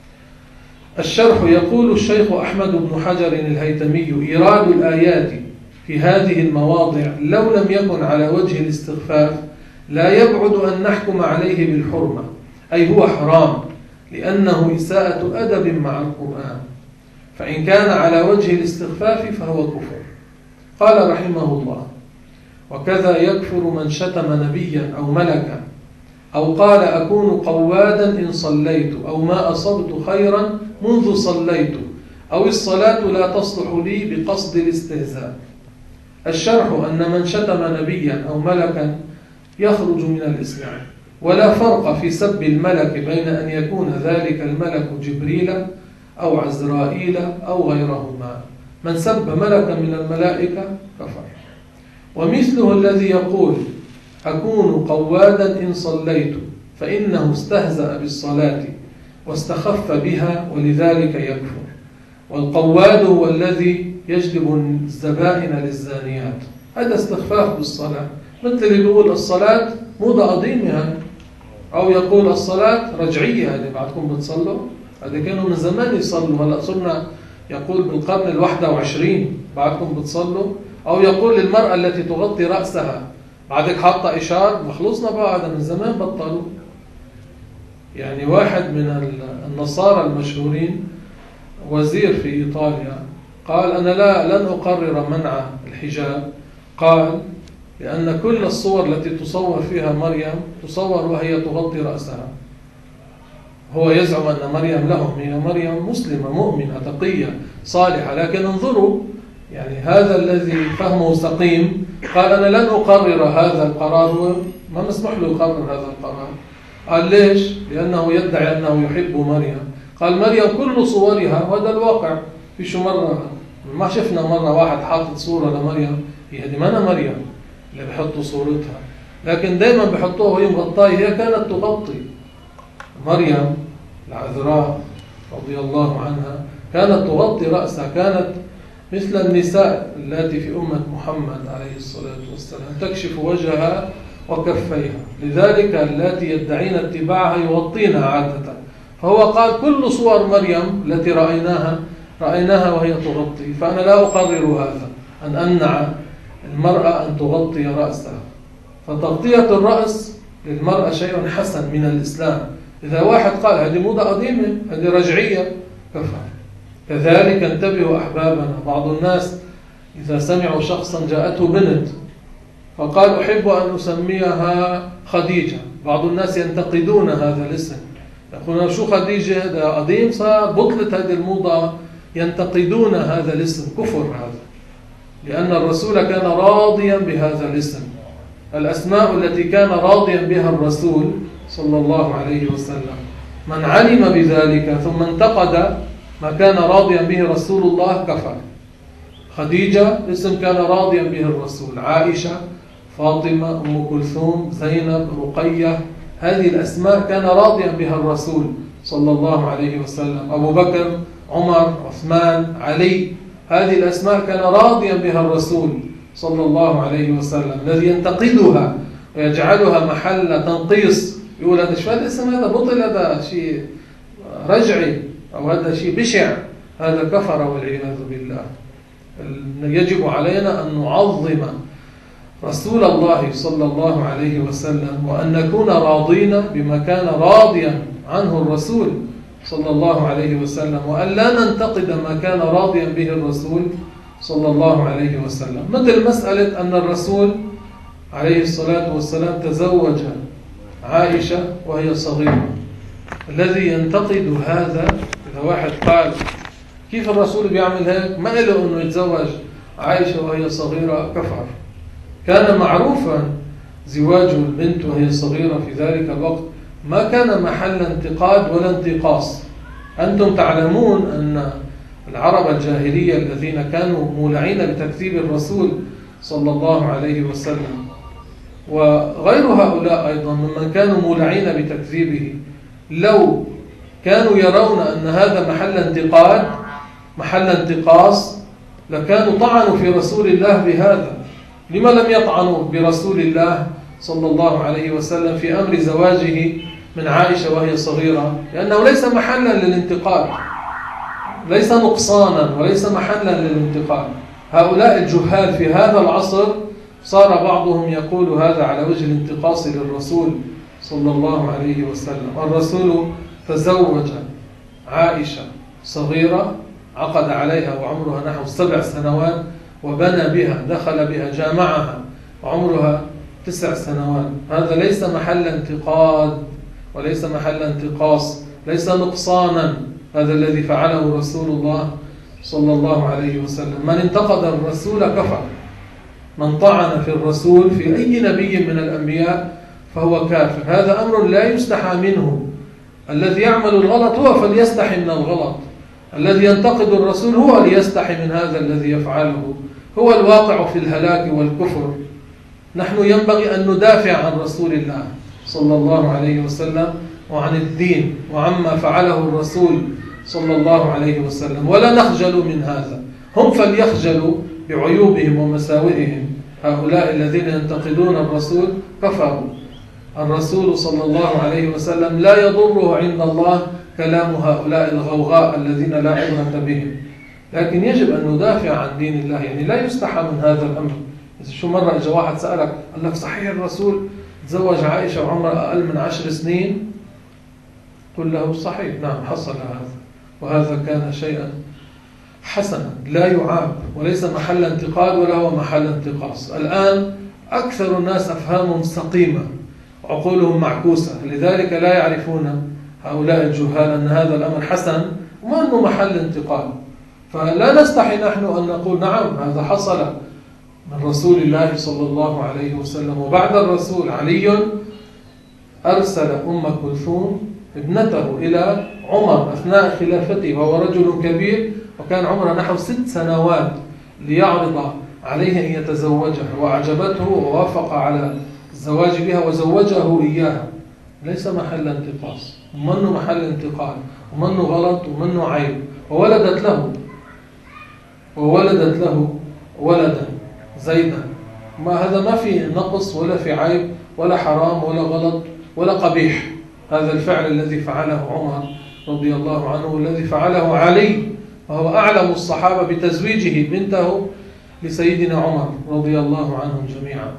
الشرح يقول الشيخ أحمد بن حجر الهيثمي: إيراد الآيات في هذه المواضع لو لم يكن على وجه الاستخفاف لا يبعد أن نحكم عليه بالحرمة، أي هو حرام، لأنه إساءة أدب مع القرآن. فإن كان على وجه الاستخفاف فهو كفر. قال رحمه الله: وكذا يكفر من شتم نبيا أو ملكا، أو قال أكون قوادا إن صليت، أو ما أصبت خيرا منذ صليت، أو الصلاة لا تصلح لي بقصد الاستهزاء. الشرح أن من شتم نبيا أو ملكا يخرج من الإسلام، ولا فرق في سب الملك بين أن يكون ذلك الملك جبريل أو عزرائيل أو غيرهما. من سب ملكا من الملائكة كفر. ومثله الذي يقول أكون قوادا إن صليت، فإنه استهزأ بالصلاة واستخف بها، ولذلك يكفر. والقواد هو الذي يجلب الزبائن للزانيات، هذا استخفاف بالصلاة. مثل اللي يقول الصلاة موضة قديمة، أو يقول الصلاة رجعية، هذه بعدكم بتصلوا، هذا كانوا من زمان يصلوا، هلأ صرنا يقول بالقرن الواحد وعشرين بعدكم بتصلوا. أو يقول للمرأة التي تغطي رأسها بعدك حاطة إشار، مخلصنا بقى، هذا من زمان بطلوا. يعني واحد من النصارى المشهورين وزير في إيطاليا قال أنا لا لن أقرر منع الحجاب، قال لأن كل الصور التي تصور فيها مريم تصور وهي تغطي رأسها. هو يزعم أن مريم لهم، هي مريم مسلمة مؤمنة تقية صالحة، لكن انظروا يعني هذا الذي فهمه سقيم قال أنا لن أقرر هذا القرار، ما مسمح له يقرر هذا القرار. قال ليش؟ لأنه يدعي أنه يحب مريم. قال مريم كل صورها، وهذا الواقع، في شو مرة ما شفنا مرة واحد حاطط صورة لمريم، هي دي ما أنا مريم اللي بحطوا صورتها، لكن دايما بحطوها وهي مغطاة. هي كانت تغطي، مريم العذراء رضي الله عنها كانت تغطي رأسها، كانت مثل النساء التي في أمة محمد عليه الصلاة والسلام تكشف وجهها وكفيها، لذلك التي يدعين اتباعها يغطين عادة. فهو قال كل صور مريم التي رأيناها رأيناها وهي تغطي، فأنا لا أقرر هذا، أن أمنع المرأة أن تغطي رأسها. فتغطية الرأس للمرأة شيء حسن من الإسلام. إذا واحد قال هذه موضة قديمة، هذه رجعية، كفر. كذلك انتبهوا أحبابنا، بعض الناس إذا سمعوا شخصا جاءته بنت فقال أحب أن أسميها خديجة، بعض الناس ينتقدون هذا الاسم، يقولون شو خديجة، ده قديم صار، بطلت هذه الموضة، ينتقدون هذا الاسم. كفر هذا، لأن الرسول كان راضيا بهذا الاسم. الأسماء التي كان راضيا بها الرسول صلى الله عليه وسلم، من علم بذلك ثم انتقد ما كان راضيا به رسول الله كفر. خديجة اسم كان راضيا به الرسول، عائشة، فاطمة، أم كلثوم، زينب، رقية، هذه الأسماء كان راضيا بها الرسول صلى الله عليه وسلم. أبو بكر، عمر، عثمان، علي، هذه الأسماء كان راضيا بها الرسول صلى الله عليه وسلم. الذي ينتقدها ويجعلها محل تنقيص، يقول هذا شو هذا الاسم، هذا بطل، هذا شيء رجعي، أو هذا شيء بشع، هذا كفر والعياذ بالله. يجب علينا أن نعظم رسول الله صلى الله عليه وسلم، وأن نكون راضين بما كان راضيا عنه الرسول صلى الله عليه وسلم، وأن لا ننتقد ما كان راضيا به الرسول صلى الله عليه وسلم. مثل مسألة أن الرسول عليه الصلاة والسلام تزوج عائشة وهي صغيرة. الذي ينتقد هذا، إذا واحد قال كيف الرسول بيعمل هيك، ما له أنه يتزوج عائشة وهي صغيرة، كفر. كان معروفا زواج البنت وهي صغيرة في ذلك الوقت، ما كان محل انتقاد ولا انتقاص. أنتم تعلمون أن العرب الجاهلية الذين كانوا مولعين بتكذيب الرسول صلى الله عليه وسلم، وغير هؤلاء أيضا ممن كانوا مولعين بتكذيبه، لو كانوا يرون أن هذا محل انتقاد محل انتقاص لكانوا طعنوا في رسول الله بهذا. لما لم يطعنوا برسول الله صلى الله عليه وسلم في أمر زواجه من عائشة وهي صغيرة؟ لأنه ليس محلا للانتقاد، ليس نقصانا وليس محلا للانتقاد. هؤلاء الجهال في هذا العصر صار بعضهم يقول هذا على وجه الانتقاص للرسول صلى الله عليه وسلم. الرسول تزوج عائشة صغيرة، عقد عليها وعمرها نحو سبع سنوات، وبنى بها، دخل بها، جامعها وعمرها تسع سنوات. هذا ليس محل انتقاد وليس محل انتقاص، ليس نقصانا. هذا الذي فعله رسول الله صلى الله عليه وسلم. من انتقد الرسول كفر، من طعن في الرسول في أي نبي من الأنبياء فهو كافر. هذا أمر لا يستحى منه. الذي يعمل الغلط هو فليستحي من الغلط، الذي ينتقد الرسول هو ليستحي من هذا الذي يفعله. هو الواقع في الهلاك والكفر. نحن ينبغي أن ندافع عن رسول الله صلى الله عليه وسلم وعن الدين وعما فعله الرسول صلى الله عليه وسلم، ولا نخجل من هذا. هم فليخجلوا بعيوبهم ومساوئهم. هؤلاء الذين ينتقدون الرسول كفروا. الرسول صلى الله عليه وسلم لا يضره عند الله كلام هؤلاء الغوغاء الذين لا عبرة بهم، لكن يجب أن ندافع عن دين الله. يعني لا يستحى من هذا الأمر. شو مرة إجا واحد سألك قال لك صحيح الرسول تزوج عائشة وعمرها أقل من عشر سنين؟ قل له صحيح، نعم حصل هذا، وهذا كان شيئا حسنا لا يعاب، وليس محل انتقاد ولا هو محل انتقاص. الآن أكثر الناس أفهامهم سقيمة وعقولهم معكوسة، لذلك لا يعرفون هؤلاء الجهال أن هذا الأمر حسن وما أنه محل انتقاد. فلا نستحي نحن أن نقول نعم هذا حصل من رسول الله صلى الله عليه وسلم. وبعد الرسول علي أرسل أم كلثوم ابنته إلى عمر أثناء خلافته، وهو رجل كبير وكان عمره نحو ست سنوات، ليعرض عليه أن يتزوجها، وأعجبته ووافق على الزواج بها وزوجه إياها. ليس محل انتقاص، ومنه محل انتقال، ومنه غلط، ومنه عيب. وولدت له وولدت له ولدا زيدا. ما هذا ما في نقص ولا في عيب ولا حرام ولا غلط ولا قبيح. هذا الفعل الذي فعله عمر رضي الله عنه والذي فعله علي، وهو أعلم الصحابة بتزويجه بنته لسيدنا عمر رضي الله عنهم جميعا.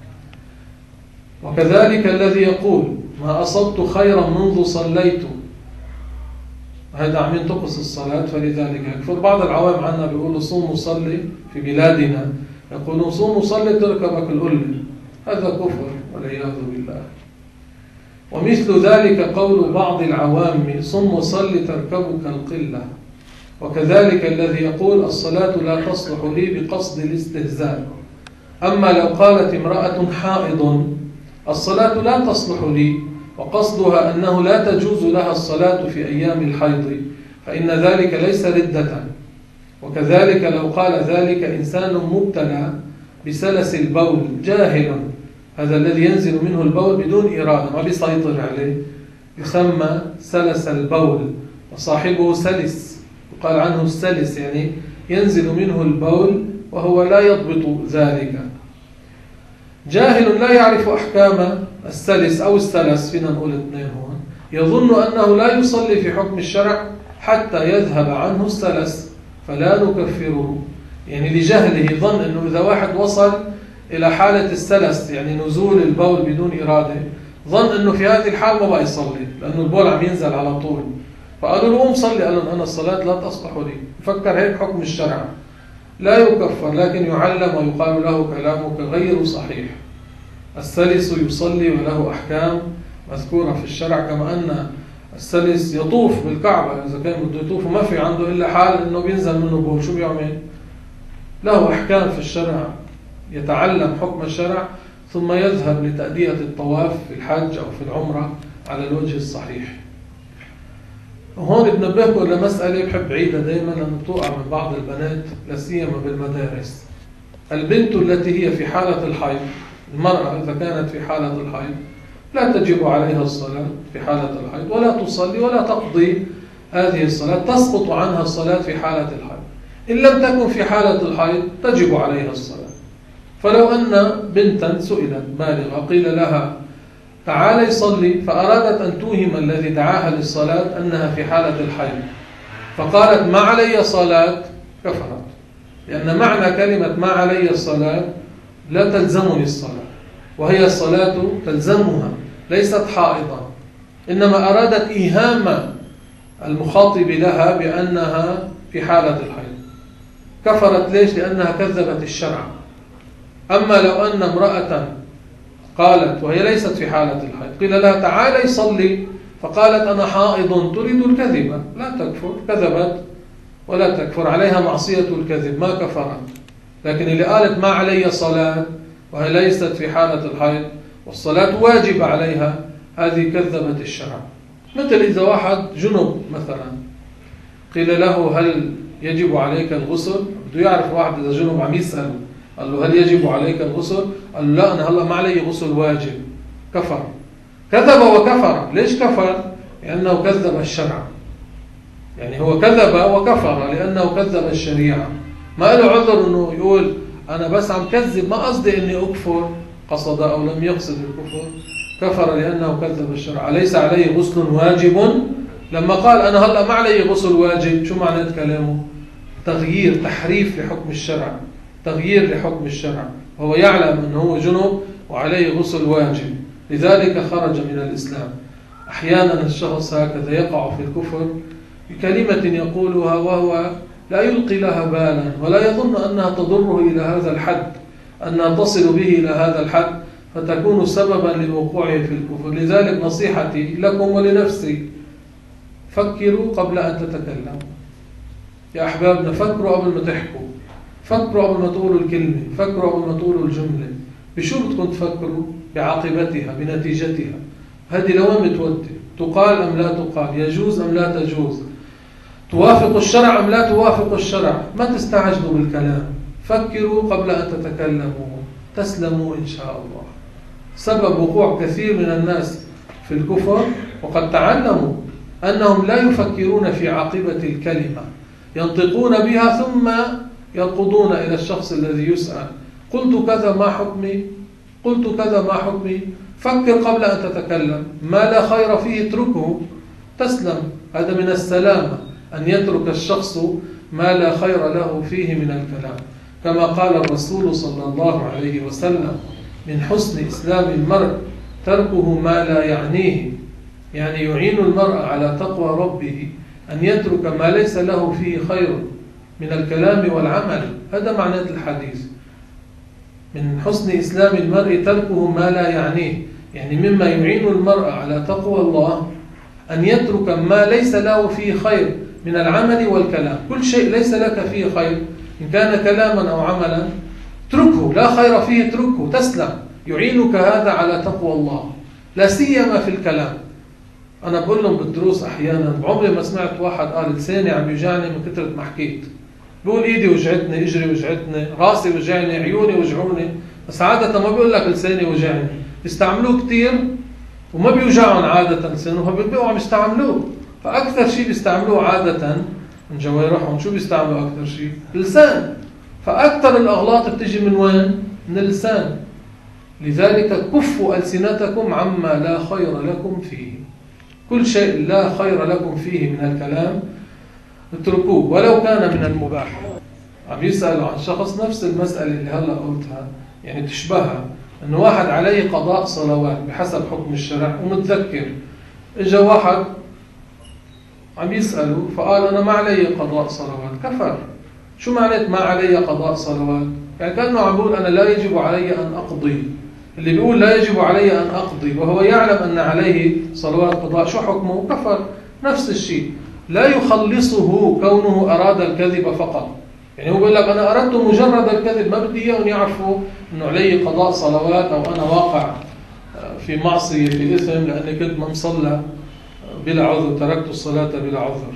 وكذلك الذي يقول ما أصبت خيرا منذ صليت، هذا عم ينتقص الصلاة فلذلك يكفر. بعض العوام عنا بيقولوا صوم وصلي، في بلادنا يقولون صوم وصلي تركبك القلة، هذا كفر والعياذ بالله. ومثل ذلك قول بعض العوام صم وصلي تركبك القلة. وكذلك الذي يقول الصلاة لا تصلح لي بقصد الاستهزاء. أما لو قالت امرأة حائض الصلاة لا تصلح لي وقصدها أنه لا تجوز لها الصلاة في أيام الحيض، فإن ذلك ليس ردة. وكذلك لو قال ذلك إنسان مبتلى بسلس البول جاهل، هذا الذي ينزل منه البول بدون إرادة ما بيسيطر عليه، يسمى سلس البول، وصاحبه سلس، يقال عنه السلس، يعني ينزل منه البول وهو لا يضبط ذلك. جاهل لا يعرف أحكام السلس أو السلس، فينا نقول اثنين هون، يظن أنه لا يصلي في حكم الشرع حتى يذهب عنه السلس، فلا نكفره. يعني لجهله ظن أنه إذا واحد وصل إلى حالة السلس، يعني نزول البول بدون إرادة، ظن أنه في هذه الحال ما بقى يصلي لأنه البول عم ينزل على طول. فقالوا له قوم صلي، قال لهم أنا الصلاة لا تصلح لي. فكر هيك حكم الشرع، لا يكفر، لكن يعلم ويقال له كلامك غير صحيح. السلس يصلي وله أحكام مذكورة في الشرع، كما أن السلس يطوف بالكعبة، إذا كان بده يطوف وما في عنده إلا حال أنه بينزل منه بول، شو بيعمل؟ له أحكام في الشرع يتعلم حكم الشرع ثم يذهب لتأدية الطواف في الحج أو في العمرة على الوجه الصحيح. وهون بنبهكم لمسألة بحب عيدها دائما لأنه بتوقع من بعض البنات لا سيما بالمدارس. البنت التي هي في حالة الحيض، المرأة إذا كانت في حالة الحيض لا تجب عليها الصلاة في حالة الحيض ولا تصلي ولا تقضي هذه الصلاة، تسقط عنها الصلاة في حالة الحيض. إن لم تكن في حالة الحيض تجب عليها الصلاة. فلو أن بنتا سئلت بالغة قيل لها تعالي صلي، فأرادت أن توهم الذي دعاها للصلاة أنها في حالة الحيض فقالت ما علي صلاة، كفرت، لأن معنى كلمة ما علي الصلاة لا تلزمني الصلاة، وهي الصلاة تلزمها، ليست حائضا، إنما أرادت إيهام المخاطب لها بأنها في حالة الحيض. كفرت ليش؟ لأنها كذبت الشرع. أما لو أن امرأة قالت وهي ليست في حالة الحيض قيل لها تعالي صلي فقالت أنا حائض تريد الكذب، لا تكفر، كذبت ولا تكفر، عليها معصية الكذب، ما كفرت. لكن اللي قالت ما علي صلاة وهي ليست في حالة الحيض والصلاة واجب عليها، هذه كذبت الشرع. مثل إذا واحد جنب مثلا قيل له هل يجب عليك الغسل، بده يعرف واحد إذا جنب عم يسأل قال له هل يجب عليك الغسل، قال له لا أنا هلأ ما علي غسل واجب، كفر، كذب وكفر. ليش كفر؟ لأنه كذب الشرع، يعني هو كذب وكفر لأنه كذب الشريعة، ما له عذر أنه يقول أنا بس عم كذب، ما قصدي أني أكفر، قصد أو لم يقصد الكفر، كفر لأنه كذب الشرع. أليس عليه غسل واجب؟ لما قال أنا هلأ ما علي غسل واجب، شو معنى كلامه؟ تغيير، تحريف لحكم الشرع، تغيير لحكم الشرع، وهو يعلم أنه هو جنب وعليه غسل واجب، لذلك خرج من الإسلام. أحيانا الشخص هكذا يقع في الكفر بكلمة يقولها وهو لا يلقي لها بالا ولا يظن أنها تضره إلى هذا الحد، أنها تصل به إلى هذا الحد فتكون سببا لوقوعه في الكفر. لذلك نصيحتي لكم ولنفسي فكروا قبل أن تتكلموا يا أحبابنا، فكروا قبل ما تحكوا، فكروا قبل ما تقولوا الكلمة، فكروا قبل ما تقولوا الجملة. بشو بدكم تفكروا؟ بعاقبتها، بنتيجتها. هذه لوين بتودي؟ تقال أم لا تقال؟ يجوز أم لا تجوز؟ توافق الشرع أم لا توافق الشرع؟ ما تستعجلوا بالكلام، فكروا قبل أن تتكلموا، تسلموا إن شاء الله. سبب وقوع كثير من الناس في الكفر وقد تعلموا أنهم لا يفكرون في عاقبة الكلمة، ينطقون بها ثم يركضون إلى الشخص الذي يسأل قلت كذا ما حكمي، قلت كذا ما حكمي. فكر قبل أن تتكلم، ما لا خير فيه اتركه تسلم. هذا من السلامة أن يترك الشخص ما لا خير له فيه من الكلام، كما قال الرسول صلى الله عليه وسلم من حسن إسلام المرء تركه ما لا يعنيه، يعني يعين المرء على تقوى ربه أن يترك ما ليس له فيه خير من الكلام والعمل. هذا معنى الحديث، من حسن إسلام المرء تركه ما لا يعنيه، يعني مما يعين المرء على تقوى الله أن يترك ما ليس له فيه خير من العمل والكلام. كل شيء ليس لك فيه خير إن كان كلاما أو عملا اتركه، لا خير فيه اتركه تسلم، يعينك هذا على تقوى الله، لا سيما في الكلام. أنا بقول لهم بالدروس أحيانا، بعمري ما سمعت واحد قال لساني عم يوجعني من كثرة ما حكيت، بقول إيدي وجعتني، إجري وجعتني، راسي وجعني، عيوني وجعوني، بس عادة ما بيقول لك لساني وجعني، بيستعملوه كتير وما بيوجعهم عادة لسانهم، بيبقوا عم يستعملوه. فأكثر شيء بيستعملوه عادة من جوارحهم، شو بيستعملوا أكثر شيء؟ اللسان. فأكثر الأغلاط بتجي من وين؟ من اللسان. لذلك كفوا ألسنتكم عما لا خير لكم فيه، كل شيء لا خير لكم فيه من الكلام اتركوه ولو كان من المباح. عم يسألوا عن شخص نفس المسألة اللي هلأ قلتها، يعني تشبهها، أنه واحد عليه قضاء صلوات بحسب حكم الشرع ومتذكر، إجا واحد عم يسأله فقال أنا ما علي قضاء صلوات، كفر. شو معنات ما علي قضاء صلوات؟ يعني كأنه عم يقول أنا لا يجب علي أن أقضي. اللي بيقول لا يجب علي أن أقضي وهو يعلم أن عليه صلوات قضاء، شو حكمه؟ كفر. نفس الشيء، لا يخلصه كونه أراد الكذب فقط، يعني هو بيقول لك أنا أردت مجرد الكذب، ما بدي إياهم يعرفوا إنه علي قضاء صلوات أو أنا واقع في معصية في إثم لأني كنت ما مصلى بلا عذر، تركت الصلاة بلا عذر.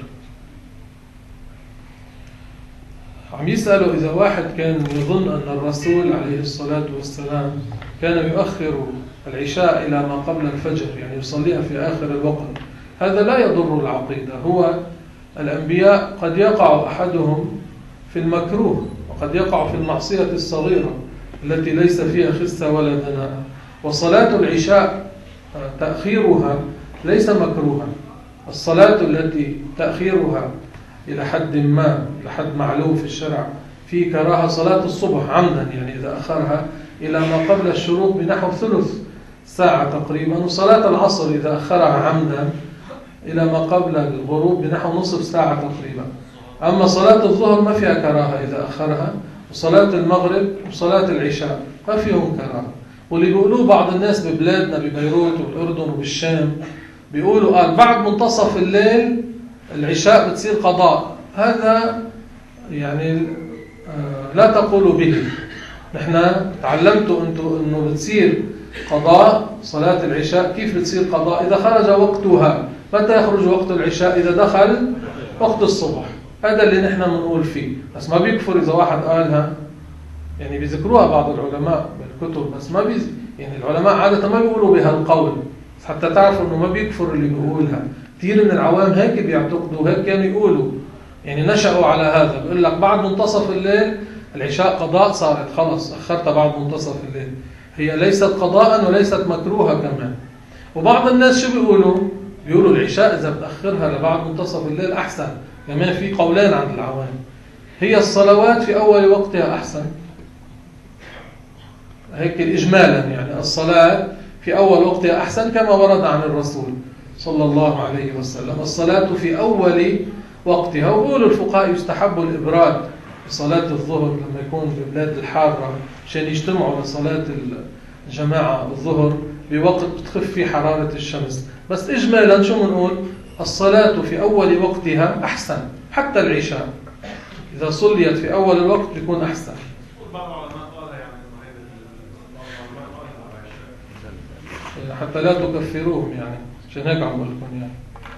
عم يسألوا إذا واحد كان يظن أن الرسول عليه الصلاة والسلام كان يؤخر العشاء إلى ما قبل الفجر، يعني يصليها في آخر الوقت، هذا لا يضر العقيدة. هو الأنبياء قد يقع أحدهم في المكروه وقد يقع في المعصية الصغيرة التي ليس فيها خسة ولا دناء. وصلاة العشاء تأخيرها ليس مكروها. الصلاة التي تأخيرها إلى حد ما، إلى حد معلوم في الشرع، في كراهة صلاة الصبح عمدا، يعني إذا أخرها إلى ما قبل الشروق بنحو ثلث ساعة تقريبا، وصلاة العصر إذا أخرها عمدا إلى ما قبل الغروب بنحو نصف ساعة تقريبا. أما صلاة الظهر ما فيها كراهة إذا أخرها، وصلاة المغرب وصلاة العشاء ما فيهم كراهة. واللي بيقولوه بعض الناس ببلادنا ببيروت والأردن وبالشام، بيقولوا قال بعد منتصف الليل العشاء بتصير قضاء، هذا يعني لا تقولوا به. نحن تعلمتوا أنتوا أنه بتصير قضاء صلاة العشاء. كيف بتصير قضاء؟ إذا خرج وقتها. متى يخرج وقت العشاء؟ إذا دخل وقت الصبح. هذا اللي نحن بنقول فيه. بس ما بيكفر إذا واحد قالها، يعني بيذكروها بعض العلماء بالكتب، بس ما بيز... يعني العلماء عادة ما بيقولوا بها القول، حتى تعرفوا أنه ما بيكفر اللي بيقولها. كثير من العوام هيك بيعتقدوا، هيك كانوا يقولوا، يعني نشأوا على هذا. بيقول لك بعد منتصف الليل العشاء قضاء صارت، خلص أخرتها بعد منتصف الليل. هي ليست قضاء وليست مكروهة كمان. وبعض الناس شو بيقولوا؟ بيقولوا العشاء إذا بتأخرها لبعد منتصف الليل أحسن. كمان في قولين عند العوام. هي الصلوات في أول وقتها أحسن، هيك إجمالا، يعني الصلاة في أول وقتها أحسن كما ورد عن الرسول صلى الله عليه وسلم. الصلاة في أول وقتها. وقولوا الفقهاء يستحب الإبراد صلاة الظهر لما يكون في بلاد الحارة عشان يجتمعوا لصلاة الجماعة الظهر بوقت بتخف فيه حرارة الشمس. بس إجمالا شو منقول؟ الصلاة في أول وقتها أحسن، حتى العشاء إذا صليت في أول الوقت بيكون أحسن. حتى لا تكفروهم، يعني عشان هيك عم بقول لكم يعني.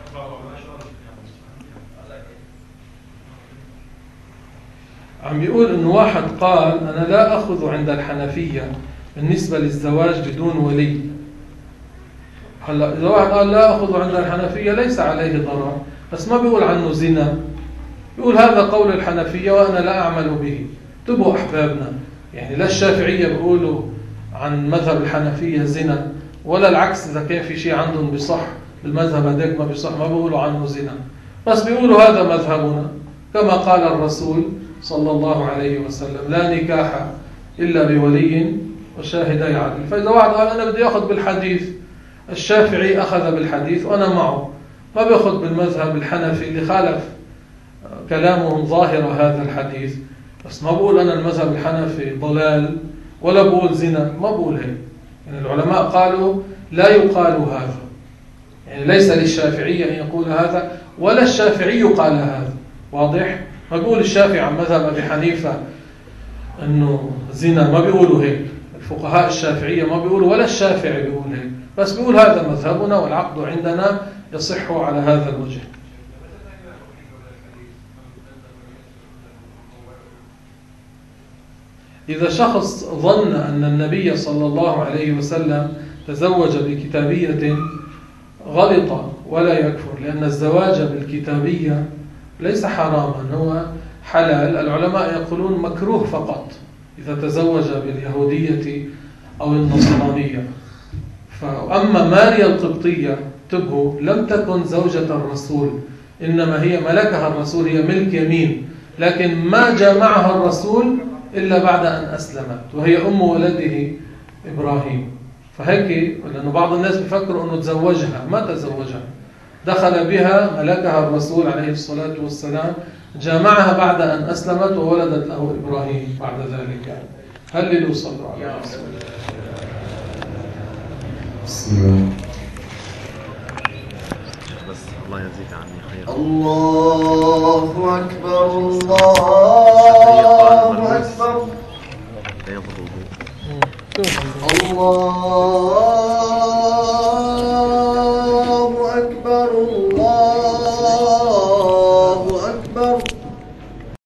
عم بيقول إنه واحد قال أنا لا أخذ عند الحنفية بالنسبة للزواج بدون ولي. هلا إذا واحد قال لا أخذ عند الحنفية ليس عليه ضرر، بس ما بيقول عنه زنا. بيقول هذا قول الحنفية وأنا لا أعمل به. انتبهوا أحبابنا، يعني لا الشافعية بيقولوا عن مذهب الحنفية زنا، ولا العكس. إذا كان في شيء عندهم بصح بالمذهب هذاك ما بصح، ما بيقولوا عنه زنا، بس بيقولوا هذا مذهبنا كما قال الرسول صلى الله عليه وسلم لا نكاح إلا بولي وشاهدي عدل. فإذا واحد قال أنا بدي أخذ بالحديث الشافعي أخذ بالحديث وأنا معه، ما بيأخذ بالمذهب الحنفي اللي خالف كلامهم ظاهر هذا الحديث. بس ما بقول أنا المذهب الحنفي ضلال ولا بقول زنا، ما بقول هيك. يعني العلماء قالوا لا يقال هذا، يعني ليس للشافعية أن يقول هذا ولا الشافعي قال هذا. واضح؟ ما بيقول الشافعي عن مذهب أبي حنيفة أنه زنا، ما بيقولوا هيك. الفقهاء الشافعية ما بيقولوا ولا الشافعي بيقول هيك، بس بيقول هذا مذهبنا والعقد عندنا يصح على هذا الوجه. إذا شخص ظن أن النبي صلى الله عليه وسلم تزوج بكتابية غلط ولا يكفر، لأن الزواج بالكتابية ليس حراما، هو حلال. العلماء يقولون مكروه فقط إذا تزوج باليهودية أو النصرانية. فأما ماريا القبطية تبهو لم تكن زوجة الرسول، إنما هي ملكها الرسول، هي ملك يمين، لكن ما جامعها الرسول إلا بعد أن أسلمت، وهي أم ولده إبراهيم. فهيك لأنه بعض الناس بيفكروا أنه تزوجها، ما تزوجها، دخل بها ملكها الرسول عليه الصلاة والسلام، جامعها بعد أن أسلمت وولدت له إبراهيم بعد ذلك. يعني هللوا صلوا على رسول الله. بسم الله. بس الله يزيد عني خيرا. الله أكبر الله أكبر. لا يضر الوضوء. الله